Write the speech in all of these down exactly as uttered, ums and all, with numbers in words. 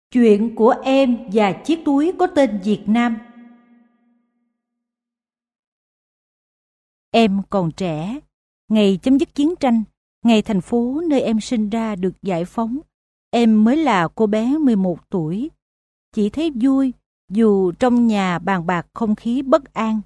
Chuyện của em và chiếc túi có tên Việt Nam. Em còn trẻ, ngày chấm dứt chiến tranh, ngày thành phố nơi em sinh ra được giải phóng, em mới là cô bé mười một tuổi. Chỉ thấy vui dù trong nhà bàn bạc không khí bất an.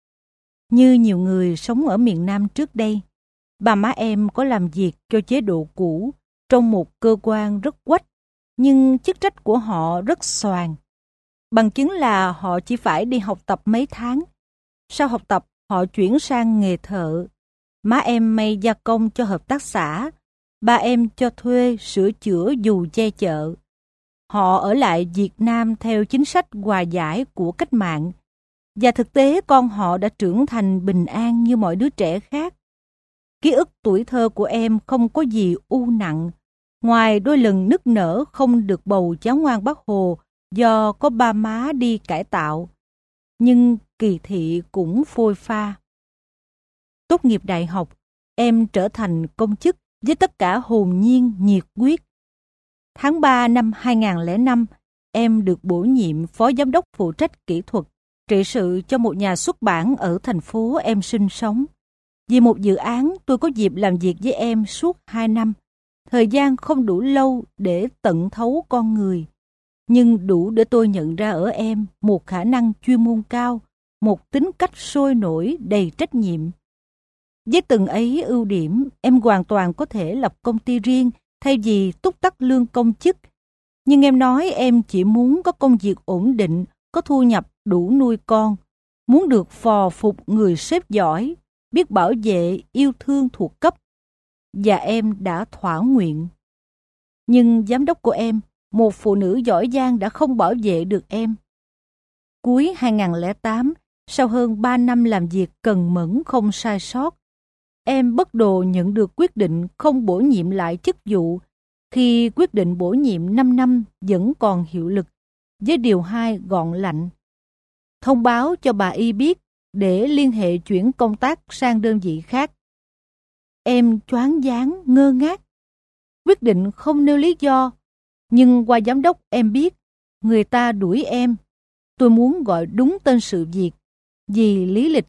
Như nhiều người sống ở miền Nam trước đây, bà má em có làm việc cho chế độ cũ trong một cơ quan rất quách, nhưng chức trách của họ rất xoàng. Bằng chứng là họ chỉ phải đi học tập mấy tháng. Sau học tập, họ chuyển sang nghề thợ. Má em may gia công cho hợp tác xã, ba em cho thuê sửa chữa dù che chợ. Họ ở lại Việt Nam theo chính sách hòa giải của cách mạng, và thực tế con họ đã trưởng thành bình an như mọi đứa trẻ khác. Ký ức tuổi thơ của em không có gì u nặng, ngoài đôi lần nức nở không được bầu cháu ngoan Bác Hồ do có ba má đi cải tạo. Nhưng kỳ thị cũng phôi pha. Tốt nghiệp đại học, em trở thành công chức với tất cả hồn nhiên nhiệt huyết. Tháng ba năm hai nghìn không trăm lẻ năm, em được bổ nhiệm phó giám đốc phụ trách kỹ thuật, trị sự cho một nhà xuất bản ở thành phố em sinh sống. Vì một dự án, tôi có dịp làm việc với em suốt hai năm. Thời gian không đủ lâu để tận thấu con người, nhưng đủ để tôi nhận ra ở em một khả năng chuyên môn cao, một tính cách sôi nổi đầy trách nhiệm. Với từng ấy ưu điểm, em hoàn toàn có thể lập công ty riêng thay vì túc tắc lương công chức. Nhưng em nói em chỉ muốn có công việc ổn định, có thu nhập đủ nuôi con, muốn được phò phục người sếp giỏi, biết bảo vệ, yêu thương thuộc cấp. Và em đã thỏa nguyện. Nhưng giám đốc của em, một phụ nữ giỏi giang, đã không bảo vệ được em. Cuối hai nghìn không trăm lẻ tám, sau hơn ba năm làm việc cần mẫn không sai sót, em bất đồ nhận được quyết định không bổ nhiệm lại chức vụ, khi quyết định bổ nhiệm năm năm vẫn còn hiệu lực, với điều hai gọn lạnh. Thông báo cho bà Y biết để liên hệ chuyển công tác sang đơn vị khác. Em choáng váng ngơ ngác. Quyết định không nêu lý do, nhưng qua giám đốc em biết người ta đuổi em. Tôi muốn gọi đúng tên sự việc, vì lý lịch.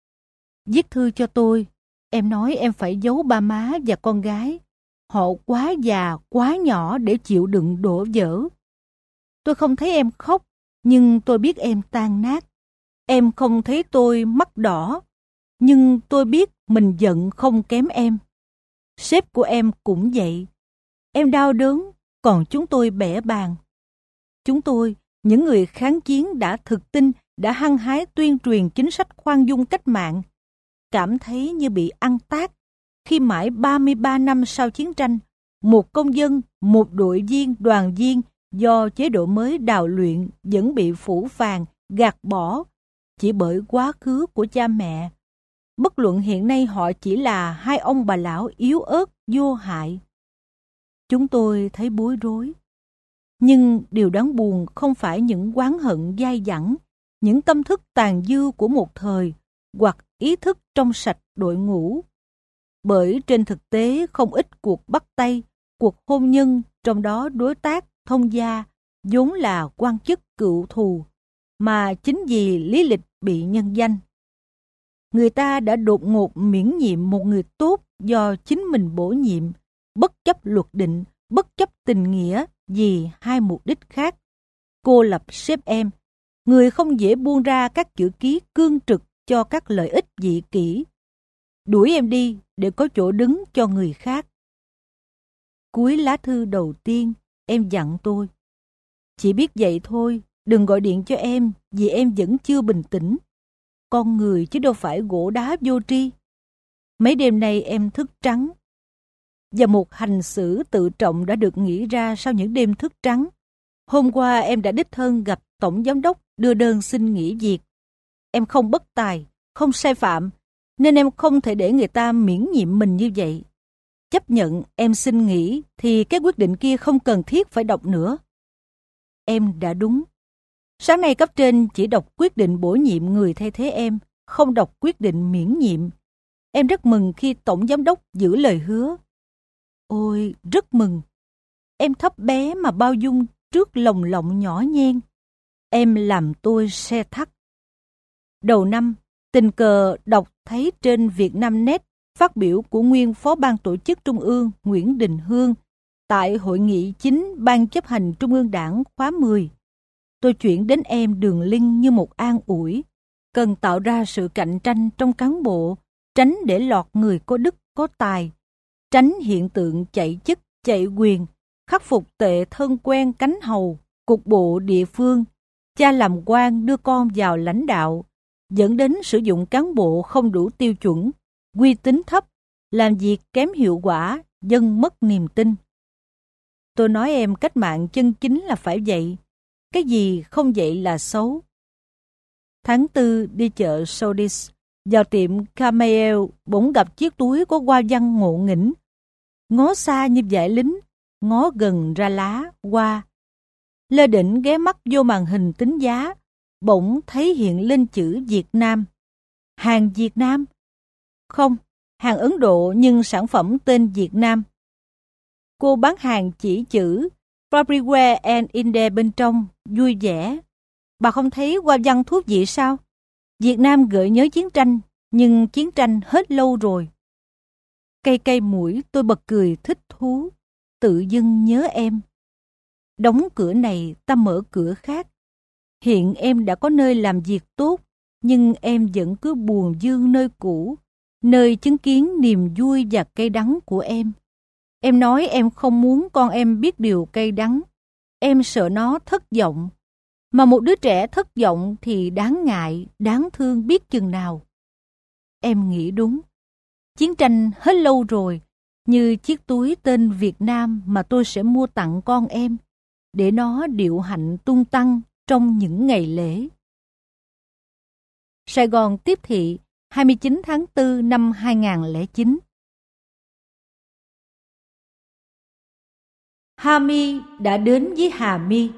Viết thư cho tôi, em nói em phải giấu ba má và con gái. Họ quá già, quá nhỏ để chịu đựng đổ vỡ. Tôi không thấy em khóc, nhưng tôi biết em tan nát. Em không thấy tôi mắt đỏ, nhưng tôi biết mình giận không kém em. Sếp của em cũng vậy. Em đau đớn, còn chúng tôi bẽ bàng. Chúng tôi, những người kháng chiến đã thực tinh, đã hăng hái tuyên truyền chính sách khoan dung cách mạng, cảm thấy như bị ăn tát khi mãi ba mươi ba năm sau chiến tranh, một công dân, một đội viên, đoàn viên do chế độ mới đào luyện vẫn bị phủ phàng, gạt bỏ chỉ bởi quá khứ của cha mẹ. Bất luận hiện nay họ chỉ là hai ông bà lão yếu ớt, vô hại. Chúng tôi thấy bối rối. Nhưng điều đáng buồn không phải những oán hận dai dẳng, những tâm thức tàn dư của một thời, hoặc ý thức trong sạch đội ngũ. Bởi trên thực tế không ít cuộc bắt tay, cuộc hôn nhân, trong đó đối tác, thông gia, vốn là quan chức cựu thù, mà chính vì lý lịch bị nhân danh. Người ta đã đột ngột miễn nhiệm một người tốt do chính mình bổ nhiệm, bất chấp luật định, bất chấp tình nghĩa, vì hai mục đích khác. Cô lập sếp em, người không dễ buông ra các chữ ký cương trực cho các lợi ích dị kỷ. Đuổi em đi để có chỗ đứng cho người khác. Cuối lá thư đầu tiên, em dặn tôi. Chỉ biết vậy thôi, đừng gọi điện cho em, vì em vẫn chưa bình tĩnh. Con người chứ đâu phải gỗ đá vô tri. Mấy đêm nay em thức trắng. Và một hành xử tự trọng đã được nghĩ ra sau những đêm thức trắng. Hôm qua em đã đích thân gặp tổng giám đốc đưa đơn xin nghỉ việc. Em không bất tài, không sai phạm, nên em không thể để người ta miễn nhiệm mình như vậy. Chấp nhận em xin nghỉ thì cái quyết định kia không cần thiết phải đọc nữa. Em đã đúng. Sáng nay cấp trên chỉ đọc quyết định bổ nhiệm người thay thế em, không đọc quyết định miễn nhiệm. Em rất mừng khi tổng giám đốc giữ lời hứa. Ôi, rất mừng. Em thấp bé mà bao dung trước lồng lộng nhỏ nhen. Em làm tôi se thắt. Đầu năm, tình cờ đọc thấy trên Vietnamnet phát biểu của nguyên Phó Ban Tổ chức Trung ương Nguyễn Đình Hương tại Hội nghị chính Ban chấp hành Trung ương Đảng khóa mười. Tôi chuyển đến em đường link như một an ủi, cần tạo ra sự cạnh tranh trong cán bộ, tránh để lọt người có đức có tài, tránh hiện tượng chạy chức, chạy quyền, khắc phục tệ thân quen cánh hầu, cục bộ địa phương, cha làm quan đưa con vào lãnh đạo, dẫn đến sử dụng cán bộ không đủ tiêu chuẩn, uy tín thấp, làm việc kém hiệu quả, dân mất niềm tin. Tôi nói em cách mạng chân chính là phải vậy, cái gì không vậy là xấu. Tháng tư đi chợ Sodis, vào tiệm Camel bỗng gặp chiếc túi có hoa văn ngộ nghĩnh, ngó xa như dải lính, ngó gần ra lá, hoa. Lơ đễnh ghé mắt vô màn hình tính giá, bỗng thấy hiện lên chữ Việt Nam. Hàng Việt Nam? Không, hàng Ấn Độ nhưng sản phẩm tên Việt Nam. Cô bán hàng chỉ chữ Fabriwear and Inde bên trong, vui vẻ. Bà không thấy hoa văn thú vị sao? Việt Nam gợi nhớ chiến tranh, nhưng chiến tranh hết lâu rồi. Cây cây mũi tôi bật cười thích thú, tự dưng nhớ em. Đóng cửa này ta mở cửa khác. Hiện em đã có nơi làm việc tốt, nhưng em vẫn cứ buồn vương nơi cũ, nơi chứng kiến niềm vui và cay đắng của em. Em nói em không muốn con em biết điều cay đắng. Em sợ nó thất vọng. Mà một đứa trẻ thất vọng thì đáng ngại, đáng thương biết chừng nào. Em nghĩ đúng. Chiến tranh hết lâu rồi, như chiếc túi tên Việt Nam mà tôi sẽ mua tặng con em, để nó điệu hạnh tung tăng trong những ngày lễ. Sài Gòn tiếp thị, hai mươi chín tháng tư năm hai nghìn không trăm lẻ chín. Hà My đã đến với Hà My.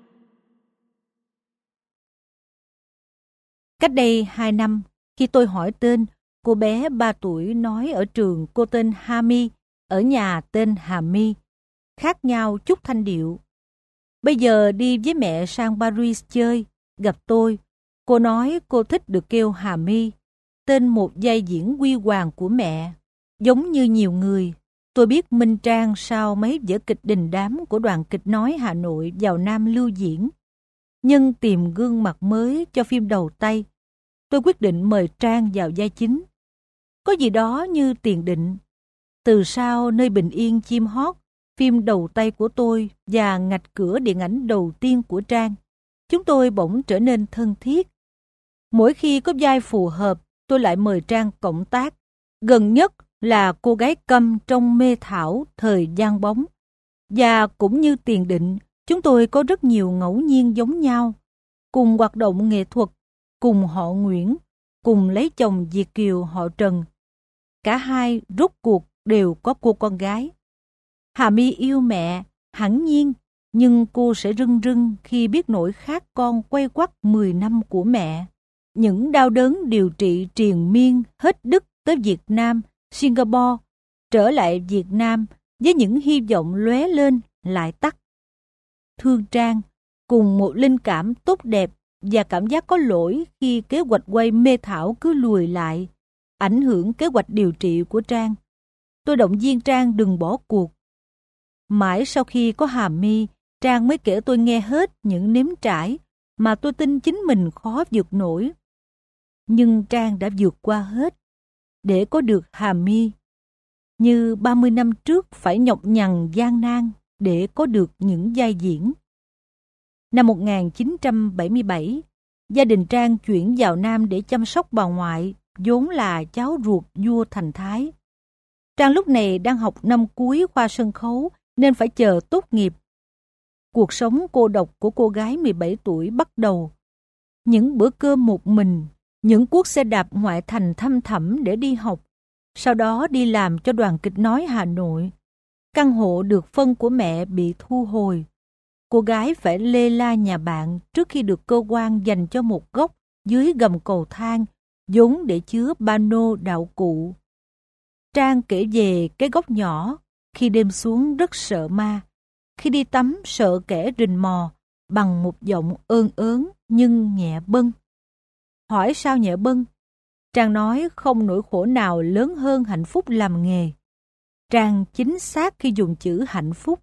Cách đây hai năm, khi tôi hỏi tên, cô bé ba tuổi nói ở trường cô tên Hà My, ở nhà tên Hà My, khác nhau chút thanh điệu. Bây giờ đi với mẹ sang Paris chơi, gặp tôi, cô nói cô thích được kêu Hà My, tên một vai diễn huy hoàng của mẹ. Giống như nhiều người, tôi biết Minh Trang sau mấy vở kịch đình đám của đoàn kịch nói Hà Nội vào Nam lưu diễn. Nhưng tìm gương mặt mới cho phim đầu tay, tôi quyết định mời Trang vào vai chính. Có gì đó như tiền định. Từ sau Nơi bình yên chim hót, phim đầu tay của tôi và Ngạch cửa điện ảnh đầu tiên của Trang, chúng tôi bỗng trở nên thân thiết. Mỗi khi có vai phù hợp, tôi lại mời Trang cộng tác. Gần nhất là cô gái câm trong Mê Thảo thời Giang Bóng. Và cũng như tiền định, chúng tôi có rất nhiều ngẫu nhiên giống nhau. Cùng hoạt động nghệ thuật, cùng họ Nguyễn, cùng lấy chồng Việt kiều họ Trần. Cả hai rốt cuộc đều có cô con gái. Hà My yêu mẹ, hẳn nhiên, nhưng cô sẽ rưng rưng khi biết nỗi khát con quay quắt mười năm của mẹ. Những đau đớn điều trị triền miên hết Đức tới Việt Nam, Singapore, trở lại Việt Nam với những hy vọng lóe lên lại tắt. Thương Trang, cùng một linh cảm tốt đẹp và cảm giác có lỗi khi kế hoạch quay Mê Thảo cứ lùi lại, ảnh hưởng kế hoạch điều trị của Trang. Tôi động viên Trang đừng bỏ cuộc. Mãi sau khi có Hà My, Trang mới kể tôi nghe hết những nếm trải mà tôi tin chính mình khó vượt nổi. Nhưng Trang đã vượt qua hết để có được Hà My. Như ba mươi năm trước phải nhọc nhằn gian nan để có được những vai diễn. Năm một nghìn chín trăm bảy mươi bảy, gia đình Trang chuyển vào Nam để chăm sóc bà ngoại, vốn là cháu ruột vua Thành Thái. Trang lúc này đang học năm cuối khoa sân khấu nên phải chờ tốt nghiệp. Cuộc sống cô độc của cô gái mười bảy tuổi bắt đầu. Những bữa cơm một mình, những cuốc xe đạp ngoại thành thăm thẳm để đi học, sau đó đi làm cho đoàn kịch nói Hà Nội. Căn hộ được phân của mẹ bị thu hồi. Cô gái phải lê la nhà bạn trước khi được cơ quan dành cho một góc dưới gầm cầu thang, vốn để chứa pano đạo cụ. Trang kể về cái góc nhỏ, khi đêm xuống rất sợ ma. khi đi tắm sợ kẻ rình mò, bằng một giọng ơn ớn nhưng nhẹ bâng. Hỏi sao nhẹ bâng? Trang nói không nỗi khổ nào lớn hơn hạnh phúc làm nghề. Trang chính xác khi dùng chữ hạnh phúc.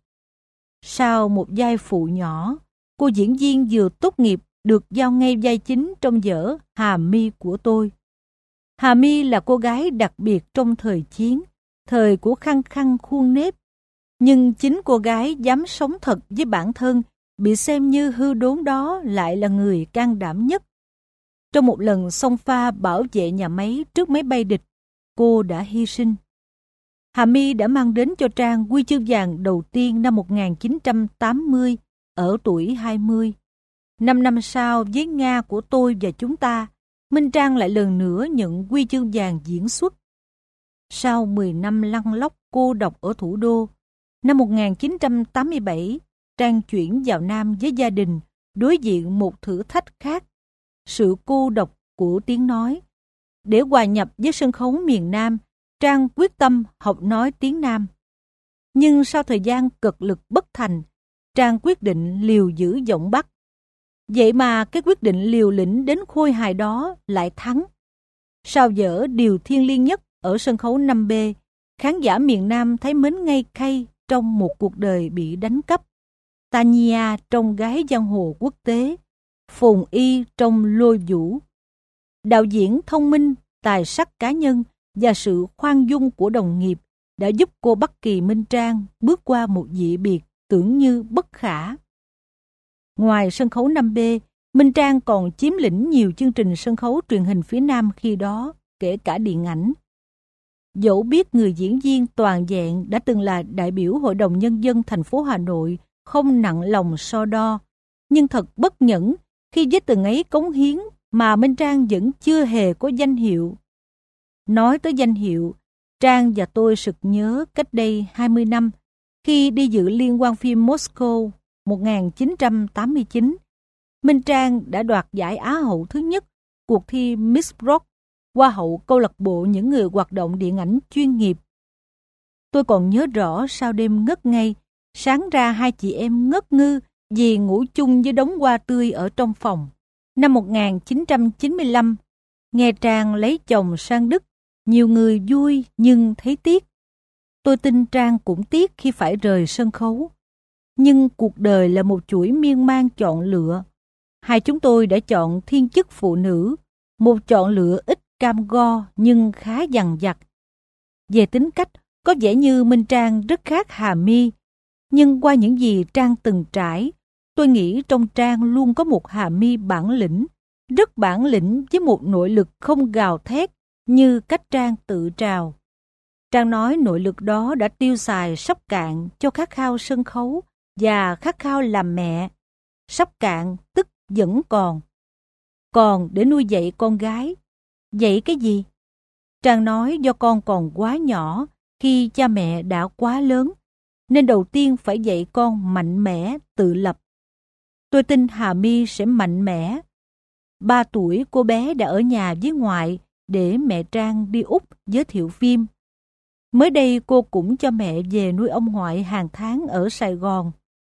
Sau một vai phụ nhỏ, cô diễn viên vừa tốt nghiệp được giao ngay vai chính trong vở Hà My của tôi. Hà My là cô gái đặc biệt trong thời chiến, thời của khăng khăng khuôn nếp. Nhưng chính cô gái dám sống thật với bản thân, bị xem như hư đốn đó lại là người can đảm nhất. Trong một lần xông pha bảo vệ nhà máy trước máy bay địch, cô đã hy sinh. Hà My đã mang đến cho Trang huy chương vàng đầu tiên năm một nghìn chín trăm tám mươi ở tuổi hai mươi. Năm năm sau với Nga của tôi và chúng ta, Minh Trang lại lần nữa nhận huy chương vàng diễn xuất. Sau mười năm lăn lóc cô độc ở thủ đô, năm một nghìn chín trăm tám mươi bảy, Trang chuyển vào Nam với gia đình, đối diện một thử thách khác, sự cô độc của tiếng nói. Để hòa nhập với sân khấu miền Nam, Trang quyết tâm học nói tiếng Nam. Nhưng sau thời gian cực lực bất thành, Trang quyết định liều giữ giọng Bắc. Vậy mà cái quyết định liều lĩnh đến khôi hài đó lại thắng. Sau vở Điều thiêng liêng nhất ở sân khấu năm B, khán giả miền Nam thấy mến ngây khay trong một cuộc đời bị đánh cắp. Tania trong Gái giang hồ quốc tế, Phồn Y trong Lôi Vũ. Đạo diễn thông minh, tài sắc cá nhân và sự khoan dung của đồng nghiệp đã giúp cô Bắc Kỳ Minh Trang bước qua một dị biệt tưởng như bất khả. Ngoài sân khấu năm B, Minh Trang còn chiếm lĩnh nhiều chương trình sân khấu truyền hình phía Nam khi đó, kể cả điện ảnh. Dẫu biết người diễn viên toàn vẹn đã từng là đại biểu Hội đồng Nhân dân thành phố Hà Nội không nặng lòng so đo, nhưng thật bất nhẫn khi với từng ấy cống hiến mà Minh Trang vẫn chưa hề có danh hiệu. Nói tới danh hiệu, Trang và tôi sực nhớ cách đây hai mươi năm, khi đi dự liên hoan phim Moscow một nghìn chín trăm tám mươi chín, Minh Trang đã đoạt giải Á hậu thứ nhất cuộc thi Miss Rock, Hoa hậu câu lạc bộ những người hoạt động điện ảnh chuyên nghiệp. Tôi còn nhớ rõ sau đêm ngất ngây, sáng ra hai chị em ngất ngư vì ngủ chung với đống hoa tươi ở trong phòng. Năm một nghìn chín trăm chín mươi lăm, nghe Trang lấy chồng sang Đức, nhiều người vui nhưng thấy tiếc. Tôi tin Trang cũng tiếc khi phải rời sân khấu. Nhưng cuộc đời là một chuỗi miên man chọn lựa. Hai chúng tôi đã chọn thiên chức phụ nữ, một chọn lựa ít cam go nhưng khá dằng dặc. Về tính cách, có vẻ như Minh Trang rất khác Hà My, nhưng qua những gì Trang từng trải, tôi nghĩ trong Trang luôn có một Hà My bản lĩnh, rất bản lĩnh với một nội lực không gào thét như cách Trang tự trào. Trang nói nội lực đó đã tiêu xài sắp cạn cho khát khao sân khấu và khát khao làm mẹ. Sắp cạn tức vẫn còn. Còn để nuôi dạy con gái. Dạy cái gì? Trang nói do con còn quá nhỏ khi cha mẹ đã quá lớn, nên đầu tiên phải dạy con mạnh mẽ, tự lập. Tôi tin Hà My sẽ mạnh mẽ. Ba tuổi cô bé đã ở nhà với ngoại để mẹ Trang đi Úc giới thiệu phim. Mới đây cô cũng cho mẹ về nuôi ông ngoại hàng tháng ở Sài Gòn.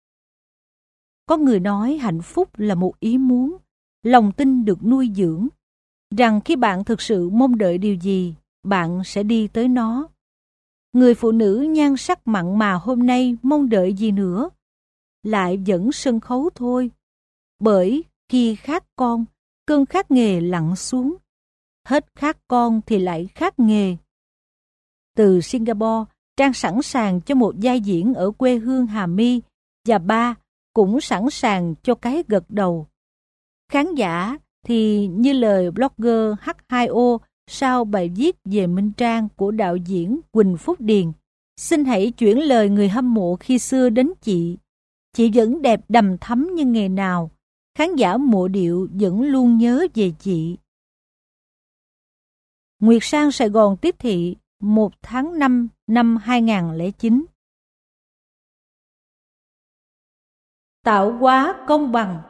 Có người nói hạnh phúc là một ý muốn, lòng tin được nuôi dưỡng, rằng khi bạn thực sự mong đợi điều gì, bạn sẽ đi tới nó. Người phụ nữ nhan sắc mặn mà hôm nay mong đợi gì nữa? Lại vẫn sân khấu thôi. Bởi khi khát con, cơn khát nghề lặn xuống. Hết khát con thì lại khát nghề. Từ Singapore, Trang sẵn sàng cho một vai diễn ở quê hương Hà My, và ba cũng sẵn sàng cho cái gật đầu. Khán giả thì như lời blogger H hai O sau bài viết về Minh Trang của đạo diễn Quỳnh Phúc Điền. Xin hãy chuyển lời người hâm mộ khi xưa đến chị. Chị vẫn đẹp đầm thắm như ngày nào. Khán giả mộ điệu vẫn luôn nhớ về chị. Nguyệt Sang Sài Gòn tiếp thị một tháng năm năm hai nghìn không trăm lẻ chín. Tạo hóa công bằng.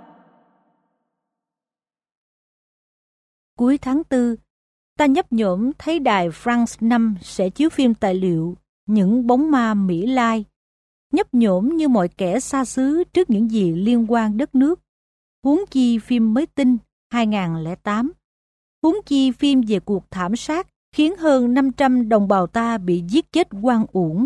Cuối tháng tư, ta nhấp nhổm thấy đài France năm sẽ chiếu phim tài liệu Những bóng ma Mỹ Lai. nhấp nhổm như mọi kẻ xa xứ trước những gì liên quan đất nước. Huống chi phim Mới Tinh hai không không tám. Huống chi phim về cuộc thảm sát khiến hơn năm trăm đồng bào ta bị giết chết oan uổng.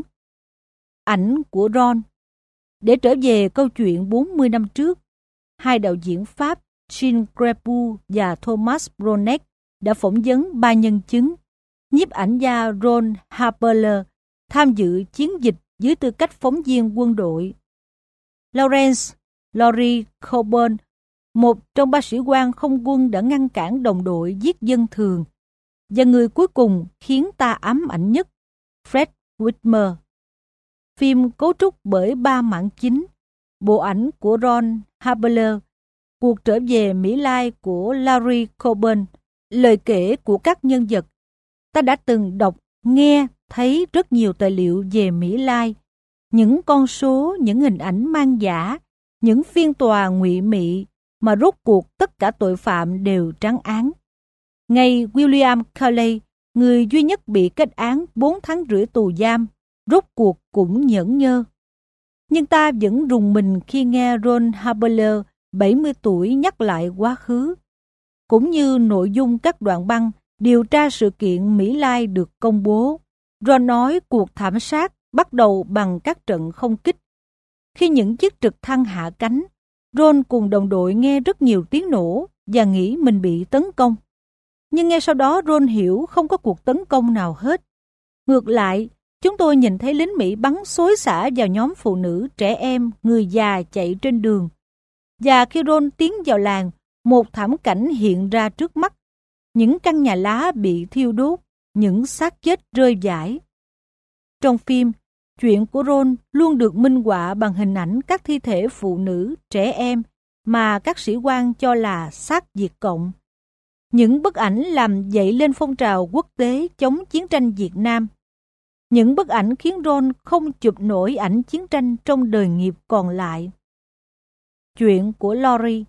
Ảnh của Ron. Để trở về câu chuyện bốn mươi năm trước, hai đạo diễn Pháp Jean Crepu và Thomas Bronek đã phỏng vấn ba nhân chứng. Nhiếp ảnh gia Ron Harpeler tham dự chiến dịch dưới tư cách phóng viên quân đội. Lawrence Laurie Coburn, một trong ba sĩ quan không quân đã ngăn cản đồng đội giết dân thường. Và người cuối cùng khiến ta ám ảnh nhất, Fred Whitmer. Phim cấu trúc bởi ba mảng chính: bộ ảnh của Ron Harpeler, cuộc trở về Mỹ Lai của Laurie Coburn, lời kể của các nhân vật. Ta đã từng đọc, nghe, thấy rất nhiều tài liệu về Mỹ Lai, những con số, những hình ảnh mang giả, những phiên tòa ngụy mị mà rốt cuộc tất cả tội phạm đều trắng án. Ngay William Carley, người duy nhất bị kết án bốn tháng rưỡi tù giam, rốt cuộc cũng nhởn nhơ. Nhưng ta vẫn rùng mình khi nghe Ron Harpeler, bảy mươi tuổi, nhắc lại quá khứ, cũng như nội dung các đoạn băng điều tra sự kiện Mỹ Lai được công bố. Ron nói cuộc thảm sát bắt đầu bằng các trận không kích. Khi những chiếc trực thăng hạ cánh, Ron cùng đồng đội nghe rất nhiều tiếng nổ và nghĩ mình bị tấn công. Nhưng ngay sau đó Ron hiểu không có cuộc tấn công nào hết. Ngược lại, chúng tôi nhìn thấy lính Mỹ bắn xối xả vào nhóm phụ nữ, trẻ em, người già chạy trên đường. Và khi Ron tiến vào làng, một thảm cảnh hiện ra trước mắt. Những căn nhà lá bị thiêu đốt, những xác chết rơi vãi. Trong phim, chuyện của Ron luôn được minh họa bằng hình ảnh các thi thể phụ nữ, trẻ em mà các sĩ quan cho là xác Việt Cộng. Những bức ảnh làm dậy lên phong trào quốc tế chống chiến tranh Việt Nam. Những bức ảnh khiến Ron không chụp nổi ảnh chiến tranh trong đời nghiệp còn lại. Chuyện của Laurie.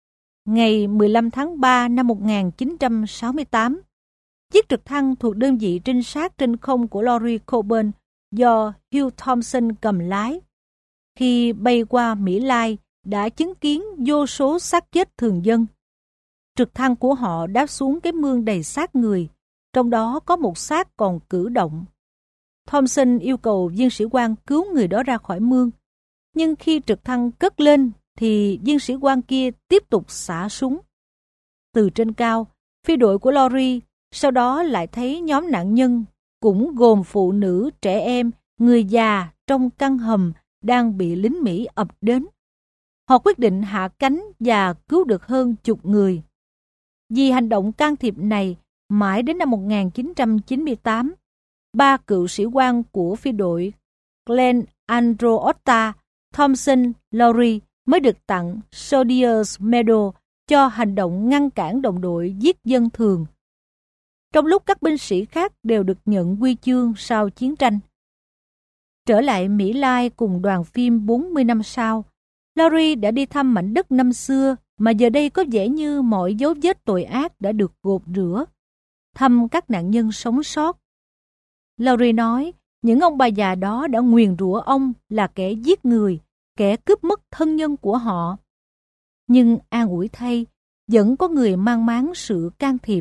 Ngày mười lăm tháng ba năm một nghìn chín trăm sáu mươi tám, chiếc trực thăng thuộc đơn vị trinh sát trên không của Laurie Coburn do Hugh Thompson cầm lái, khi bay qua Mỹ Lai đã chứng kiến vô số xác chết thường dân. Trực thăng của họ đáp xuống cái mương đầy xác người, trong đó có một xác còn cử động. Thompson yêu cầu viên sĩ quan cứu người đó ra khỏi mương, nhưng khi trực thăng cất lên thì viên sĩ quan kia tiếp tục xả súng. Từ trên cao, phi đội của Laurie sau đó lại thấy nhóm nạn nhân, cũng gồm phụ nữ, trẻ em, người già trong căn hầm đang bị lính Mỹ ập đến. Họ quyết định hạ cánh và cứu được hơn chục người. Vì hành động can thiệp này, mãi đến năm một nghìn chín trăm chín mươi tám, ba cựu sĩ quan của phi đội Glenn Andrew Otta, Thompson, Laurie mới được tặng Soldier's Medal cho hành động ngăn cản đồng đội giết dân thường, trong lúc các binh sĩ khác đều được nhận huy chương sau chiến tranh. Trở lại Mỹ Lai cùng đoàn phim bốn mươi năm sau, Laurie đã đi thăm mảnh đất năm xưa mà giờ đây có vẻ như mọi dấu vết tội ác đã được gột rửa, thăm các nạn nhân sống sót. Laurie nói những ông bà già đó đã nguyền rủa ông là kẻ giết người, kẻ cướp mất thân nhân của họ. Nhưng an ủi thay, vẫn có người mang máng sự can thiệp.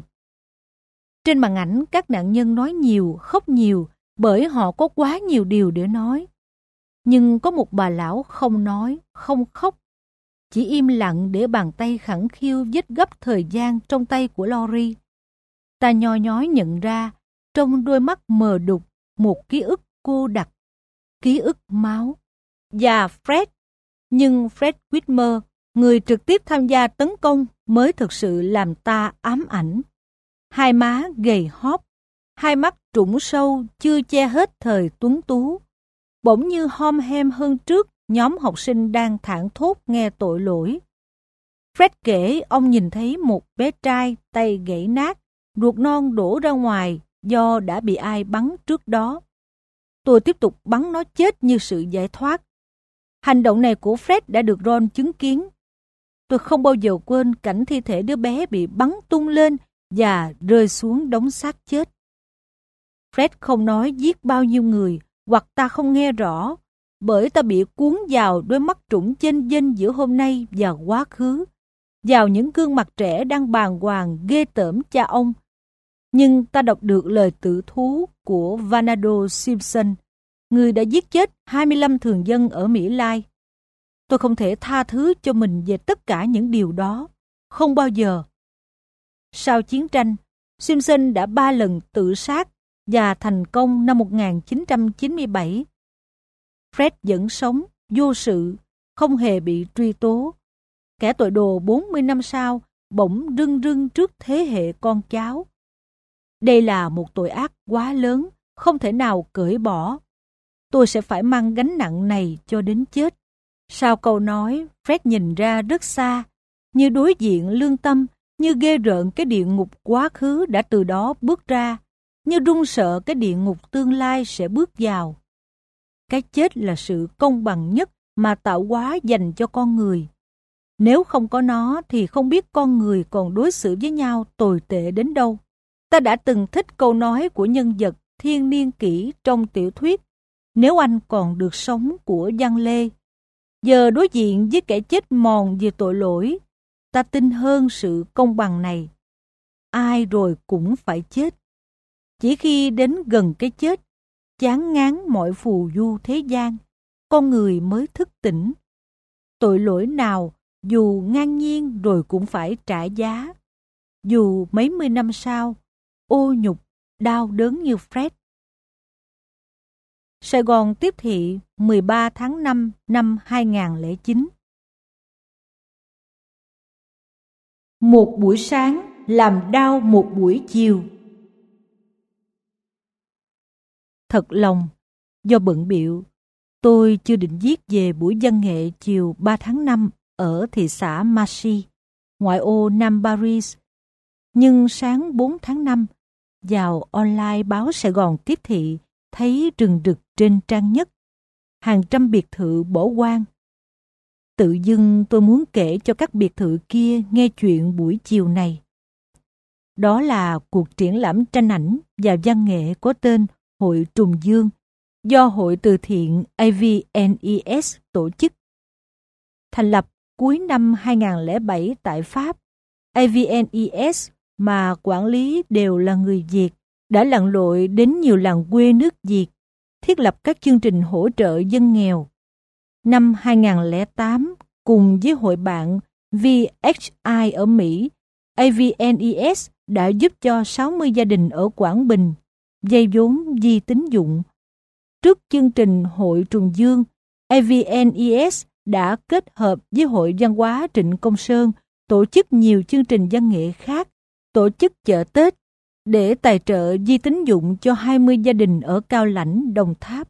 Trên màn ảnh, các nạn nhân nói nhiều, khóc nhiều, bởi họ có quá nhiều điều để nói. Nhưng có một bà lão không nói, không khóc, chỉ im lặng để bàn tay khẳng khiu vết gấp thời gian trong tay của Laurie. Ta nho nhói nhận ra, trong đôi mắt mờ đục, một ký ức cô đặc, ký ức máu. Và Fred, nhưng Fred Whitmer, người trực tiếp tham gia tấn công, mới thực sự làm ta ám ảnh. Hai má gầy hóp, hai mắt trũng sâu chưa che hết thời tuấn tú, bỗng như hom hem hơn trước nhóm học sinh đang thảng thốt nghe tội lỗi. Fred kể ông nhìn thấy một bé trai tay gãy nát, ruột non đổ ra ngoài do đã bị ai bắn trước đó. Tôi tiếp tục bắn nó chết như sự giải thoát. Hành động này của Fred đã được Ron chứng kiến. Tôi không bao giờ quên cảnh thi thể đứa bé bị bắn tung lên và rơi xuống đống xác chết. Fred không nói giết bao nhiêu người, hoặc ta không nghe rõ, bởi ta bị cuốn vào đôi mắt trũng chênh vênh giữa hôm nay và quá khứ, vào những gương mặt trẻ đang bàng hoàng ghê tởm cha ông. Nhưng ta đọc được lời tự thú của Vanado Simpson, người đã giết chết hai mươi lăm thường dân ở Mỹ Lai. Tôi không thể tha thứ cho mình về tất cả những điều đó, không bao giờ. Sau chiến tranh, Simpson đã ba lần tự sát và thành công năm một nghìn chín trăm chín mươi bảy. Fred vẫn sống, vô sự, không hề bị truy tố. Kẻ tội đồ bốn mươi năm sau bỗng rưng rưng trước thế hệ con cháu. Đây là một tội ác quá lớn, không thể nào cởi bỏ. Tôi sẽ phải mang gánh nặng này cho đến chết. Sau câu nói, Fred nhìn ra rất xa, như đối diện lương tâm, như ghê rợn cái địa ngục quá khứ đã từ đó bước ra, như run sợ cái địa ngục tương lai sẽ bước vào. Cái chết là sự công bằng nhất mà tạo hóa dành cho con người. Nếu không có nó thì không biết con người còn đối xử với nhau tồi tệ đến đâu. Ta đã từng thích câu nói của nhân vật Thiên Niên Kỷ trong tiểu thuyết Nếu anh còn được sống của Văn Lê. Giờ đối diện với kẻ chết mòn vì tội lỗi, ta tin hơn sự công bằng này. Ai rồi cũng phải chết. Chỉ khi đến gần cái chết, chán ngán mọi phù du thế gian, con người mới thức tỉnh. Tội lỗi nào dù ngang nhiên rồi cũng phải trả giá. Dù mấy mươi năm sau, ô nhục, đau đớn như Fred. Sài Gòn tiếp thị mười ba tháng năm năm hai nghìn không trăm lẻ chín. Một buổi sáng làm đau một buổi chiều. Thật lòng, do bận bịu, tôi chưa định viết về buổi văn nghệ chiều ba tháng năm ở thị xã Marcy, ngoại ô Nam Paris. Nhưng sáng bốn tháng năm, vào online báo Sài Gòn tiếp thị, thấy rừng rực trên trang nhất, hàng trăm biệt thự bỏ hoang. Tự dưng tôi muốn kể cho các biệt thự kia nghe chuyện buổi chiều này. Đó là cuộc triển lãm tranh ảnh và văn nghệ có tên Hội Trùng Dương, do Hội Từ Thiện a vê en e ét tổ chức. Thành lập cuối năm hai nghìn không trăm lẻ bảy tại Pháp, a vê en e ét mà quản lý đều là người Việt, đã lặn lội đến nhiều làng quê nước Việt, thiết lập các chương trình hỗ trợ dân nghèo. Năm hai nghìn không trăm lẻ tám, cùng với hội bạn vê hát i ở Mỹ, a vê en e ét đã giúp cho sáu mươi gia đình ở Quảng Bình vay vốn vi tín dụng. Trước chương trình Hội Trùng Dương, a vê en e ét đã kết hợp với Hội Văn hóa Trịnh Công Sơn tổ chức nhiều chương trình văn nghệ khác, tổ chức chợ Tết để tài trợ vi tín dụng cho hai mươi gia đình ở Cao Lãnh, Đồng Tháp.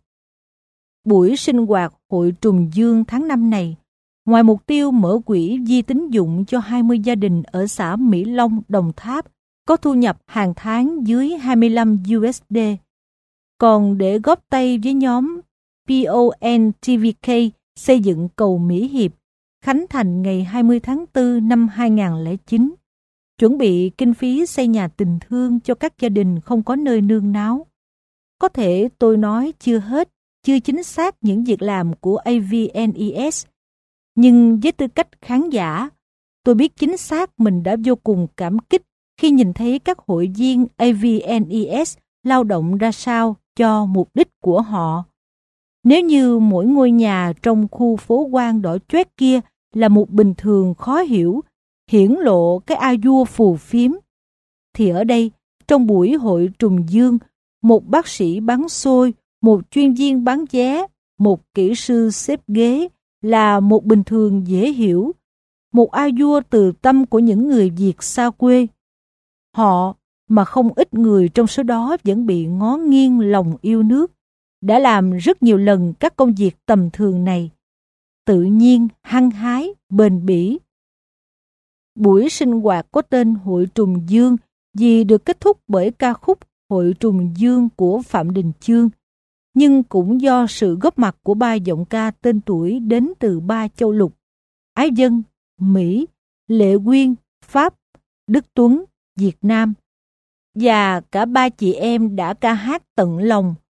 Buổi sinh hoạt Hội Trùng Dương tháng năm này, ngoài mục tiêu mở quỹ vi tín dụng cho hai mươi gia đình ở xã Mỹ Long, Đồng Tháp có thu nhập hàng tháng dưới hai mươi lăm đô la, còn để góp tay với nhóm pê o en tê vê ca xây dựng cầu Mỹ Hiệp, khánh thành ngày hai mươi tháng tư năm hai nghìn không trăm lẻ chín, chuẩn bị kinh phí xây nhà tình thương cho các gia đình không có nơi nương náu. Có thể tôi nói chưa hết, chưa chính xác những việc làm của a vê en e ét, nhưng với tư cách khán giả, tôi biết chính xác mình đã vô cùng cảm kích khi nhìn thấy các hội viên a vê en e ét lao động ra sao cho mục đích của họ. Nếu như mỗi ngôi nhà trong khu phố quan đỏ chót kia là một bình thường khó hiểu, hiển lộ cái a vua phù phiếm, thì ở đây, trong buổi Hội Trùng Dương, một bác sĩ bán xôi, một chuyên viên bán vé, một kỹ sư xếp ghế là một bình thường dễ hiểu, một a vua từ tâm của những người Việt xa quê. Họ, mà không ít người trong số đó vẫn bị ngó nghiêng lòng yêu nước, đã làm rất nhiều lần các công việc tầm thường này, tự nhiên, hăng hái, bền bỉ. Buổi sinh hoạt có tên Hội Trùng Dương vì được kết thúc bởi ca khúc Hội Trùng Dương của Phạm Đình Chương, nhưng cũng do sự góp mặt của ba giọng ca tên tuổi đến từ ba châu lục: Ái Dân, Mỹ, Lệ Quyên, Pháp, Đức Tuấn, Việt Nam. Và cả ba chị em đã ca hát tận lòng.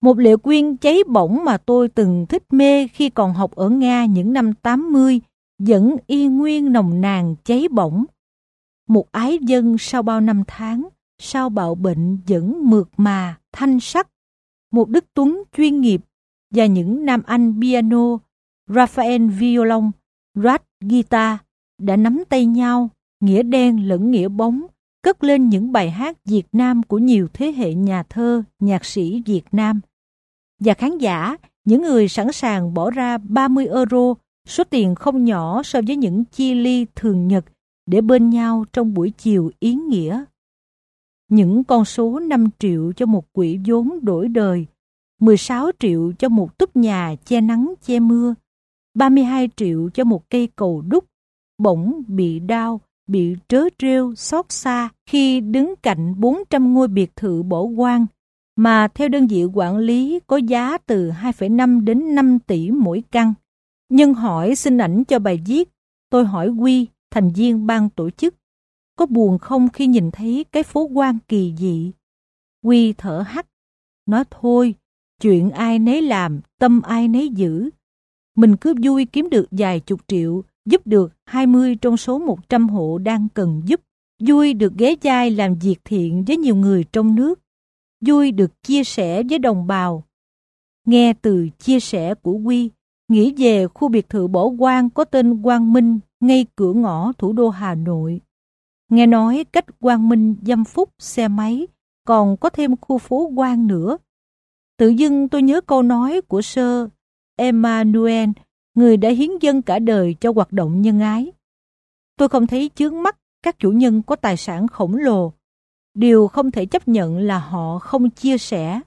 Một lệ quyên cháy bỏng mà tôi từng thích mê khi còn học ở Nga những năm tám mươi, vẫn y nguyên nồng nàn cháy bỏng. Một ái dân sau bao năm tháng, sau bạo bệnh vẫn mượt mà, thanh sắc. Một Đức Tuấn chuyên nghiệp và những nam anh piano, Raphael violon, Rat guitar đã nắm tay nhau, nghĩa đen lẫn nghĩa bóng, cất lên những bài hát Việt Nam của nhiều thế hệ nhà thơ, nhạc sĩ Việt Nam. Và khán giả, những người sẵn sàng bỏ ra ba mươi euro, số tiền không nhỏ so với những chia ly thường nhật, để bên nhau trong buổi chiều ý nghĩa. Những con số năm triệu cho một quỹ vốn đổi đời, mười sáu triệu cho một túp nhà che nắng che mưa, ba mươi hai triệu cho một cây cầu đúc, bỗng bị đau, bị trớ trêu, xót xa khi đứng cạnh bốn trăm ngôi biệt thự bỏ hoang, mà theo đơn vị quản lý có giá từ hai phẩy năm đến năm tỷ mỗi căn. Nhân hỏi xin ảnh cho bài viết, tôi hỏi Quy, thành viên ban tổ chức, có buồn không khi nhìn thấy cái phố hoang kỳ dị? Quy thở hắt, nói thôi, chuyện ai nấy làm, tâm ai nấy giữ. Mình cứ vui kiếm được vài chục triệu, giúp được hai mươi trong số một trăm hộ đang cần giúp. Vui được ghé vai làm việc thiện với nhiều người trong nước. Vui được chia sẻ với đồng bào. Nghe từ chia sẻ của Quy, nghĩ về khu biệt thự bỏ hoang có tên Quang Minh ngay cửa ngõ thủ đô Hà Nội. Nghe nói cách Quang Minh dăm phút xe máy, còn có thêm khu phố hoang nữa. Tự dưng tôi nhớ câu nói của Sir Emmanuel, người đã hiến dâng cả đời cho hoạt động nhân ái. Tôi không thấy chướng mắt các chủ nhân có tài sản khổng lồ. Điều không thể chấp nhận là họ không chia sẻ.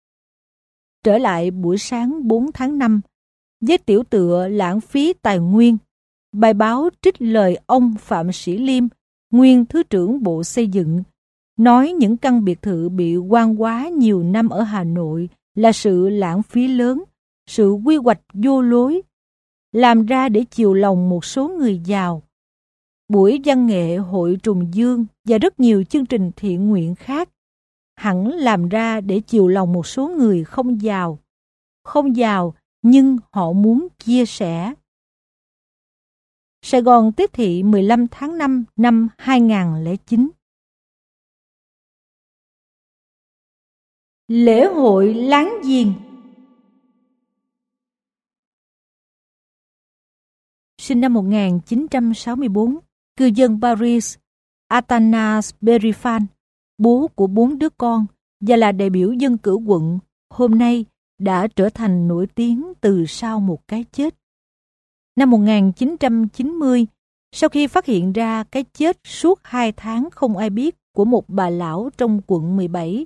Trở lại buổi sáng bốn tháng năm, với tiểu tựa lãng phí tài nguyên, bài báo trích lời ông Phạm Sĩ Liêm, nguyên Thứ trưởng Bộ Xây dựng, nói những căn biệt thự bị hoang hóa nhiều năm ở Hà Nội là sự lãng phí lớn, sự quy hoạch vô lối, làm ra để chiều lòng một số người giàu. Buổi văn nghệ Hội Trùng Dương và rất nhiều chương trình thiện nguyện khác hẳn làm ra để chiều lòng một số người không giàu. Không giàu nhưng họ muốn chia sẻ. Sài Gòn tiếp thị mười lăm tháng năm năm hai nghìn không trăm lẻ chín. Lễ hội láng giềng. Sinh năm một nghìn chín trăm sáu mươi tư, cư dân Paris, Athanas Berifan, bố của bốn đứa con và là đại biểu dân cử quận, hôm nay đã trở thành nổi tiếng từ sau một cái chết. Năm một nghìn chín trăm chín mươi, sau khi phát hiện ra cái chết suốt hai tháng không ai biết của một bà lão trong quận mười bảy,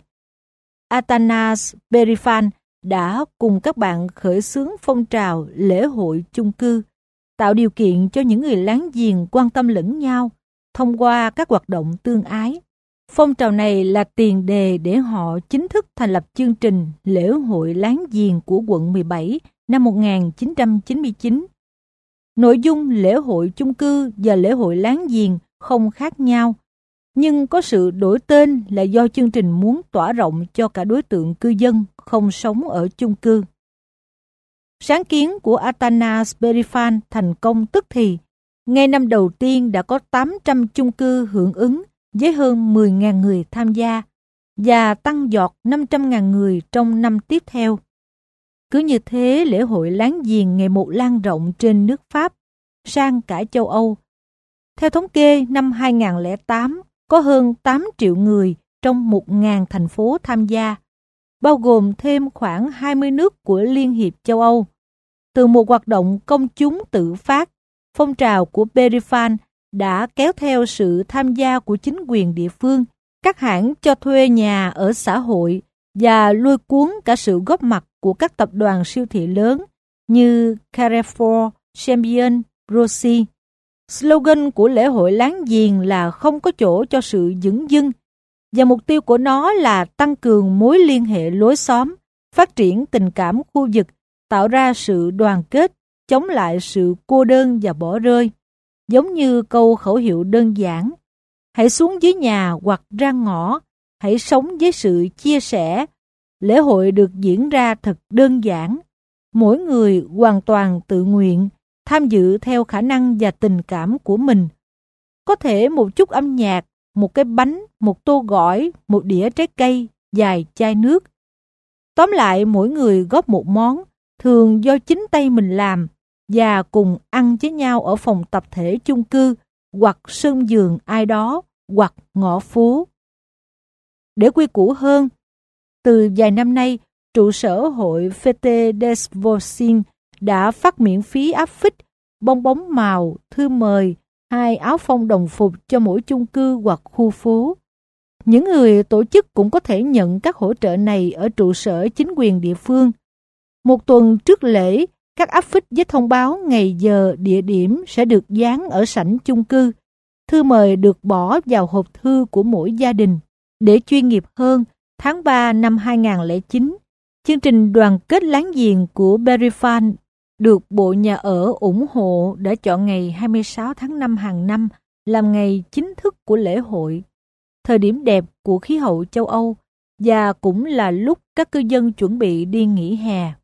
Athanas Berifan đã cùng các bạn khởi xướng phong trào lễ hội chung cư, tạo điều kiện cho những người láng giềng quan tâm lẫn nhau thông qua các hoạt động tương ái. Phong trào này là tiền đề để họ chính thức thành lập chương trình lễ hội láng giềng của quận mười bảy năm một nghìn chín trăm chín mươi chín. Nội dung lễ hội chung cư và lễ hội láng giềng không khác nhau, nhưng có sự đổi tên là do chương trình muốn tỏa rộng cho cả đối tượng cư dân không sống ở chung cư. Sáng kiến của Athanas Berifan thành công tức thì, ngay năm đầu tiên đã có tám trăm chung cư hưởng ứng với hơn mười nghìn người tham gia và tăng giọt năm trăm nghìn người trong năm tiếp theo. Cứ như thế, lễ hội láng giềng ngày một lan rộng trên nước Pháp, sang cả châu Âu. Theo thống kê, năm hai nghìn không trăm lẻ tám, có hơn tám triệu người trong một nghìn thành phố tham gia, bao gồm thêm khoảng hai mươi nước của Liên hiệp châu Âu. Từ một hoạt động công chúng tự phát, phong trào của Berifan đã kéo theo sự tham gia của chính quyền địa phương, các hãng cho thuê nhà ở xã hội và lôi cuốn cả sự góp mặt của các tập đoàn siêu thị lớn như Carrefour, Champion, Rossi. Slogan của lễ hội láng giềng là không có chỗ cho sự dửng dưng, và mục tiêu của nó là tăng cường mối liên hệ lối xóm, phát triển tình cảm khu vực, tạo ra sự đoàn kết, chống lại sự cô đơn và bỏ rơi. Giống như câu khẩu hiệu đơn giản, hãy xuống dưới nhà hoặc ra ngõ, hãy sống với sự chia sẻ, lễ hội được diễn ra thật đơn giản. Mỗi người hoàn toàn tự nguyện, tham dự theo khả năng và tình cảm của mình. Có thể một chút âm nhạc, một cái bánh, một tô gỏi, một đĩa trái cây, vài chai nước. Tóm lại mỗi người góp một món, thường do chính tay mình làm, và cùng ăn với nhau ở phòng tập thể chung cư, hoặc sân vườn ai đó, hoặc ngõ phố. Để quy củ hơn, từ vài năm nay, trụ sở hội Fête des Voisins đã phát miễn phí áp phích, bong bóng màu, thư mời, hai áo phông đồng phục cho mỗi chung cư hoặc khu phố. Những người tổ chức cũng có thể nhận các hỗ trợ này ở trụ sở chính quyền địa phương. Một tuần trước lễ, các áp phích với thông báo ngày giờ, địa điểm sẽ được dán ở sảnh chung cư. Thư mời được bỏ vào hộp thư của mỗi gia đình. Để chuyên nghiệp hơn, tháng ba năm hai nghìn không trăm lẻ chín, chương trình đoàn kết láng giềng của Berry Farm được Bộ Nhà ở ủng hộ đã chọn ngày hai mươi sáu tháng năm hàng năm làm ngày chính thức của lễ hội, thời điểm đẹp của khí hậu châu Âu, và cũng là lúc các cư dân chuẩn bị đi nghỉ hè.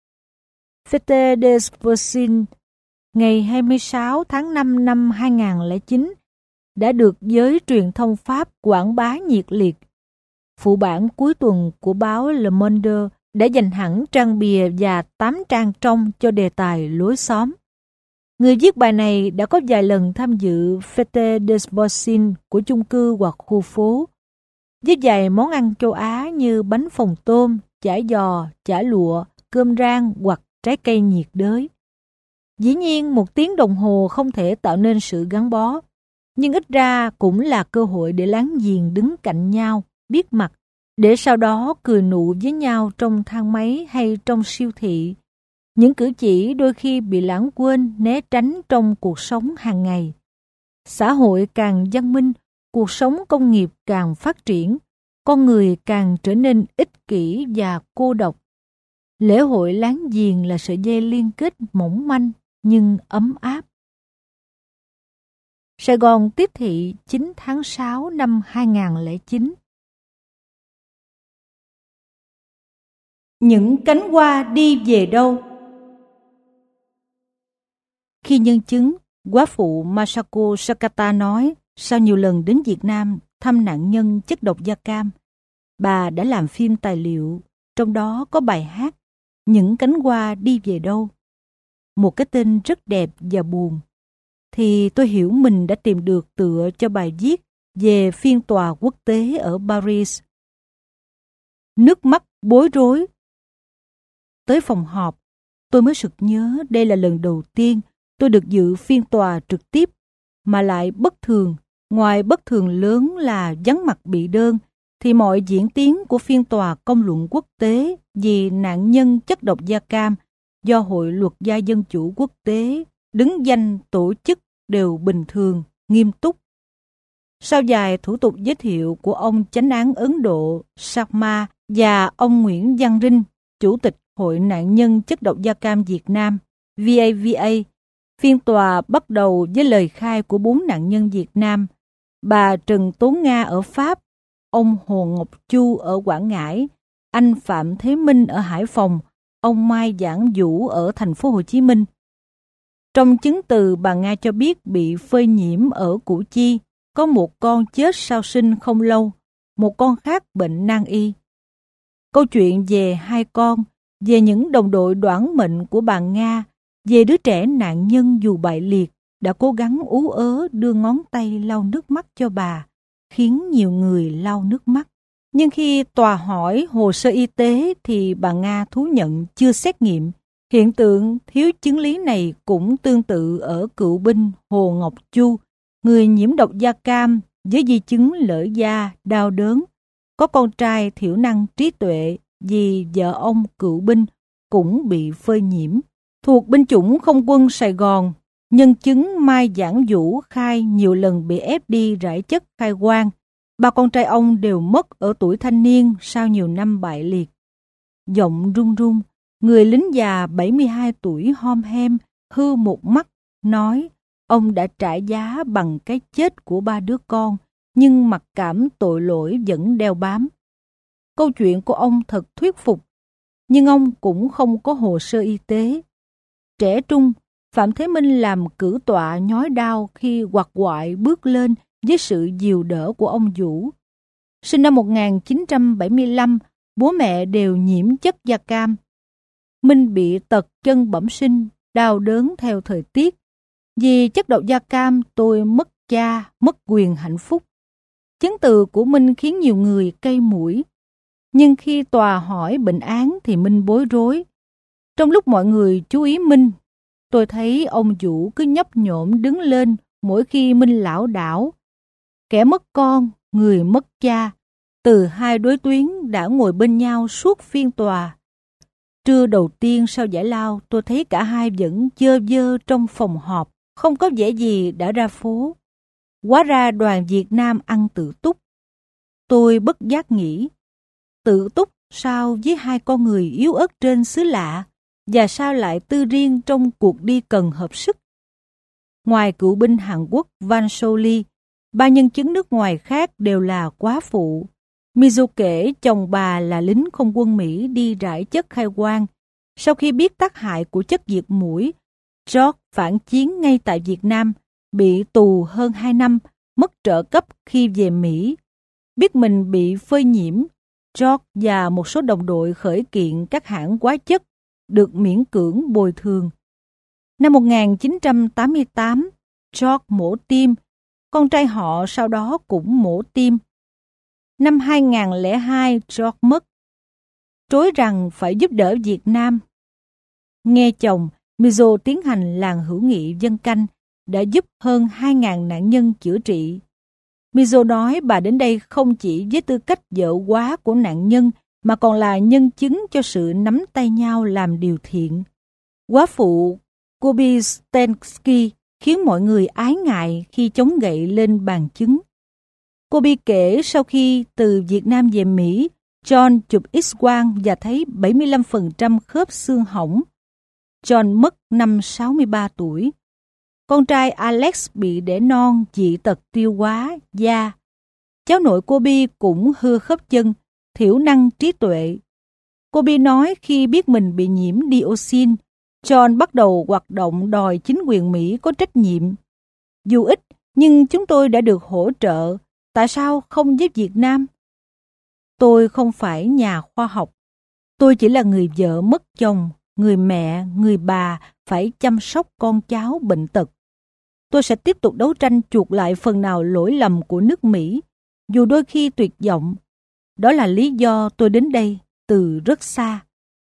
Fête des Voisins ngày hai mươi sáu tháng năm năm hai nghìn không trăm lẻ chín đã được giới truyền thông Pháp quảng bá nhiệt liệt. Phụ bản cuối tuần của báo Le Monde đã dành hẳn trang bìa và tám trang trong cho đề tài lối xóm. Người viết bài này đã có vài lần tham dự Fête des Voisins của chung cư hoặc khu phố, với vài món ăn châu Á như bánh phồng tôm, chả giò, chả lụa, cơm rang hoặc trái cây nhiệt đới. Dĩ nhiên một tiếng đồng hồ không thể tạo nên sự gắn bó, nhưng ít ra cũng là cơ hội để láng giềng đứng cạnh nhau, biết mặt, để sau đó cười nụ với nhau trong thang máy hay trong siêu thị. Những cử chỉ đôi khi bị lãng quên, né tránh trong cuộc sống hàng ngày. Xã hội càng văn minh, cuộc sống công nghiệp càng phát triển, con người càng trở nên ích kỷ và cô độc. Lễ hội láng giềng là sợi dây liên kết mỏng manh nhưng ấm áp. Sài Gòn tiếp thị chín tháng sáu năm hai nghìn không trăm lẻ chín. Những cánh hoa đi về đâu? Khi nhân chứng, góa phụ Masako Sakata nói sau nhiều lần đến Việt Nam thăm nạn nhân chất độc da cam, bà đã làm phim tài liệu, trong đó có bài hát Những cánh hoa đi về đâu, một cái tên rất đẹp và buồn. Thì tôi hiểu mình đã tìm được tựa cho bài viết về phiên tòa quốc tế ở Paris. Nước mắt bối rối. Tới phòng họp, tôi mới sực nhớ đây là lần đầu tiên tôi được dự phiên tòa trực tiếp, mà lại bất thường. Ngoài bất thường lớn là vắng mặt bị đơn, thì mọi diễn tiến của phiên tòa công luận quốc tế vì nạn nhân chất độc da cam do Hội Luật gia Dân chủ Quốc tế đứng danh tổ chức đều bình thường, nghiêm túc. Sau vài thủ tục giới thiệu của ông chánh án Ấn Độ Sharma và ông Nguyễn Văn Rinh, Chủ tịch Hội nạn nhân chất độc da cam Việt Nam vê a vê a, phiên tòa bắt đầu với lời khai của bốn nạn nhân Việt Nam: bà Trần Tố Nga ở Pháp, ông Hồ Ngọc Chu ở Quảng Ngãi, anh Phạm Thế Minh ở Hải Phòng, ông Mai Giảng Vũ ở thành phố Hồ Chí Minh. Trong chứng từ, bà Nga cho biết bị phơi nhiễm ở Củ Chi, có một con chết sau sinh không lâu, một con khác bệnh nan y. Câu chuyện về hai con, về những đồng đội đoản mệnh của bà Nga, về đứa trẻ nạn nhân dù bại liệt, đã cố gắng ú ớ đưa ngón tay lau nước mắt cho bà, khiến nhiều người lau nước mắt. Nhưng khi tòa hỏi hồ sơ y tế thì bà Nga thú nhận chưa xét nghiệm. Hiện tượng thiếu chứng lý này cũng tương tự ở cựu binh Hồ Ngọc Chu, người nhiễm độc da cam với di chứng lở da, đau đớn. Có con trai thiểu năng trí tuệ vì vợ ông cựu binh cũng bị phơi nhiễm. Thuộc binh chủng không quân Sài Gòn, nhân chứng Mai Giảng Vũ khai nhiều lần bị ép đi rải chất khai quang. Ba con trai ông đều mất ở tuổi thanh niên sau nhiều năm bại liệt. Giọng run run, người lính già bảy mươi hai tuổi hom hem, hư một mắt, nói ông đã trả giá bằng cái chết của ba đứa con, nhưng mặc cảm tội lỗi vẫn đeo bám. câu chuyện của ông thật thuyết phục, nhưng ông cũng không có hồ sơ y tế. Trẻ trung, Phạm Thế Minh làm cử tọa nhói đau khi quặt quại bước lên với sự dìu đỡ của ông Vũ. Sinh năm một nghìn chín trăm bảy mươi lăm, bố mẹ đều nhiễm chất da cam. Minh bị tật chân bẩm sinh, đau đớn theo thời tiết. Vì chất độc da cam, tôi mất cha, mất quyền hạnh phúc. Chứng từ của Minh khiến nhiều người cay mũi. Nhưng khi tòa hỏi bệnh án thì Minh bối rối. Trong lúc mọi người chú ý Minh, tôi thấy ông Vũ cứ nhấp nhổm đứng lên mỗi khi Minh lảo đảo. Kẻ mất con, người mất cha, từ hai đối tuyến đã ngồi bên nhau suốt phiên tòa. Trưa đầu tiên sau giải lao, tôi thấy cả hai vẫn dơ dơ trong phòng họp, không có vẻ gì đã ra phố. Hóa ra đoàn Việt Nam ăn tự túc. Tôi bất giác nghĩ, tự túc sao với hai con người yếu ớt trên xứ lạ, và sao lại tư riêng trong cuộc đi cần hợp sức. Ngoài cựu binh Hàn Quốc Van Soli, ba nhân chứng nước ngoài khác đều là quá phụ. Mizo kể chồng bà là lính không quân Mỹ đi rải chất khai quang. Sau khi biết tác hại của chất diệt muỗi, George phản chiến ngay tại Việt Nam, bị tù hơn hai năm, mất trợ cấp khi về Mỹ. Biết mình bị phơi nhiễm, George và một số đồng đội khởi kiện các hãng hóa chất, được miễn cưỡng bồi thường. Năm một nghìn chín trăm tám mươi tám, George mổ tim, con trai họ sau đó cũng mổ tim. Năm hai nghìn không trăm lẻ hai, George mất, trối rằng phải giúp đỡ Việt Nam. Nghe chồng, Mizo tiến hành làng hữu nghị dân canh, đã giúp hơn hai nghìn nạn nhân chữa trị. Mizo nói bà đến đây không chỉ với tư cách vợ quá của nạn nhân, mà còn là nhân chứng cho sự nắm tay nhau làm điều thiện. Quá phụ Kobe Stensky khiến mọi người ái ngại khi chống gậy lên bàn chứng. Kobe kể sau khi từ Việt Nam về Mỹ, John chụp X-quang và thấy bảy mươi lăm phần trăm khớp xương hỏng. John mất năm sáu mươi ba tuổi. Con trai Alex bị đẻ non, dị tật tiêu hóa, da. Cháu nội Kobe cũng hư khớp chân, thiểu năng trí tuệ. Kobe nói khi biết mình bị nhiễm dioxin, John bắt đầu hoạt động đòi chính quyền Mỹ có trách nhiệm. Dù ít, nhưng chúng tôi đã được hỗ trợ. Tại sao không giúp Việt Nam? Tôi không phải nhà khoa học. Tôi chỉ là người vợ mất chồng, người mẹ, người bà phải chăm sóc con cháu bệnh tật. Tôi sẽ tiếp tục đấu tranh chuộc lại phần nào lỗi lầm của nước Mỹ, dù đôi khi tuyệt vọng. Đó là lý do tôi đến đây từ rất xa.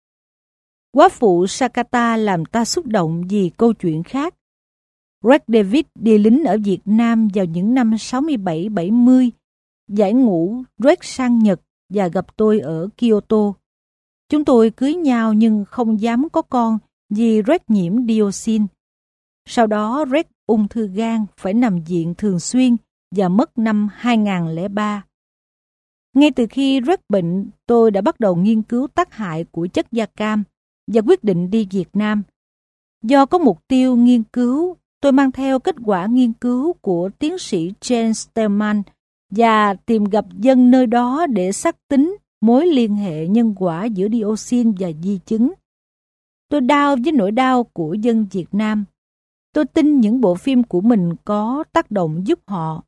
Quá phụ Sakata làm ta xúc động vì câu chuyện khác. Greg David đi lính ở Việt Nam vào những năm sáu mươi bảy bảy mươi. Giải ngũ, Greg sang Nhật và gặp tôi ở Kyoto. Chúng tôi cưới nhau nhưng không dám có con vì Greg nhiễm dioxin. Sau đó Greg ung thư gan phải nằm viện thường xuyên và mất năm hai nghìn không trăm lẻ ba. Ngay từ khi Greg bệnh, tôi đã bắt đầu nghiên cứu tác hại của chất da cam và quyết định đi Việt Nam. Do có mục tiêu nghiên cứu, tôi mang theo kết quả nghiên cứu của tiến sĩ James Stillman và tìm gặp dân nơi đó để xác tính mối liên hệ nhân quả giữa dioxin và di chứng. Tôi đau với nỗi đau của dân Việt Nam. Tôi tin những bộ phim của mình có tác động giúp họ.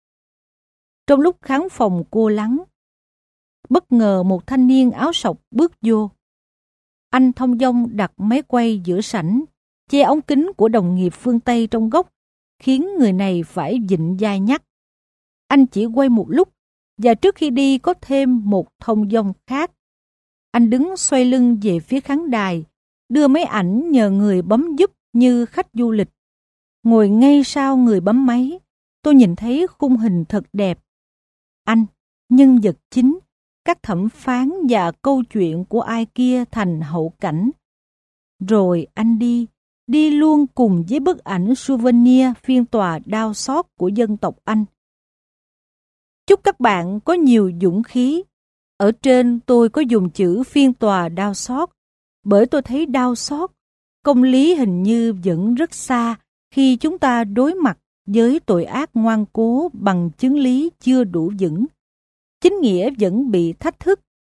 Trong lúc khán phòng cô lắng, bất ngờ một thanh niên áo sọc bước vô. Anh thong dong đặt máy quay giữa sảnh, che ống kính của đồng nghiệp phương Tây trong góc, khiến người này phải vịn vai nhắc. Anh chỉ quay một lúc, và trước khi đi có thêm một thong dong khác. Anh đứng xoay lưng về phía khán đài, đưa máy ảnh nhờ người bấm giúp như khách du lịch. Ngồi ngay sau người bấm máy, tôi nhìn thấy khung hình thật đẹp. Anh, nhân vật chính, các thẩm phán và câu chuyện của ai kia thành hậu cảnh. Rồi anh đi, đi luôn cùng với bức ảnh souvenir phiên tòa đau xót của dân tộc Anh. Chúc các bạn có nhiều dũng khí. Ở trên tôi có dùng chữ phiên tòa đau xót, bởi tôi thấy đau xót. Công lý hình như vẫn rất xa khi chúng ta đối mặt với tội ác ngoan cố bằng chứng lý chưa đủ vững. Chính nghĩa vẫn bị thách thức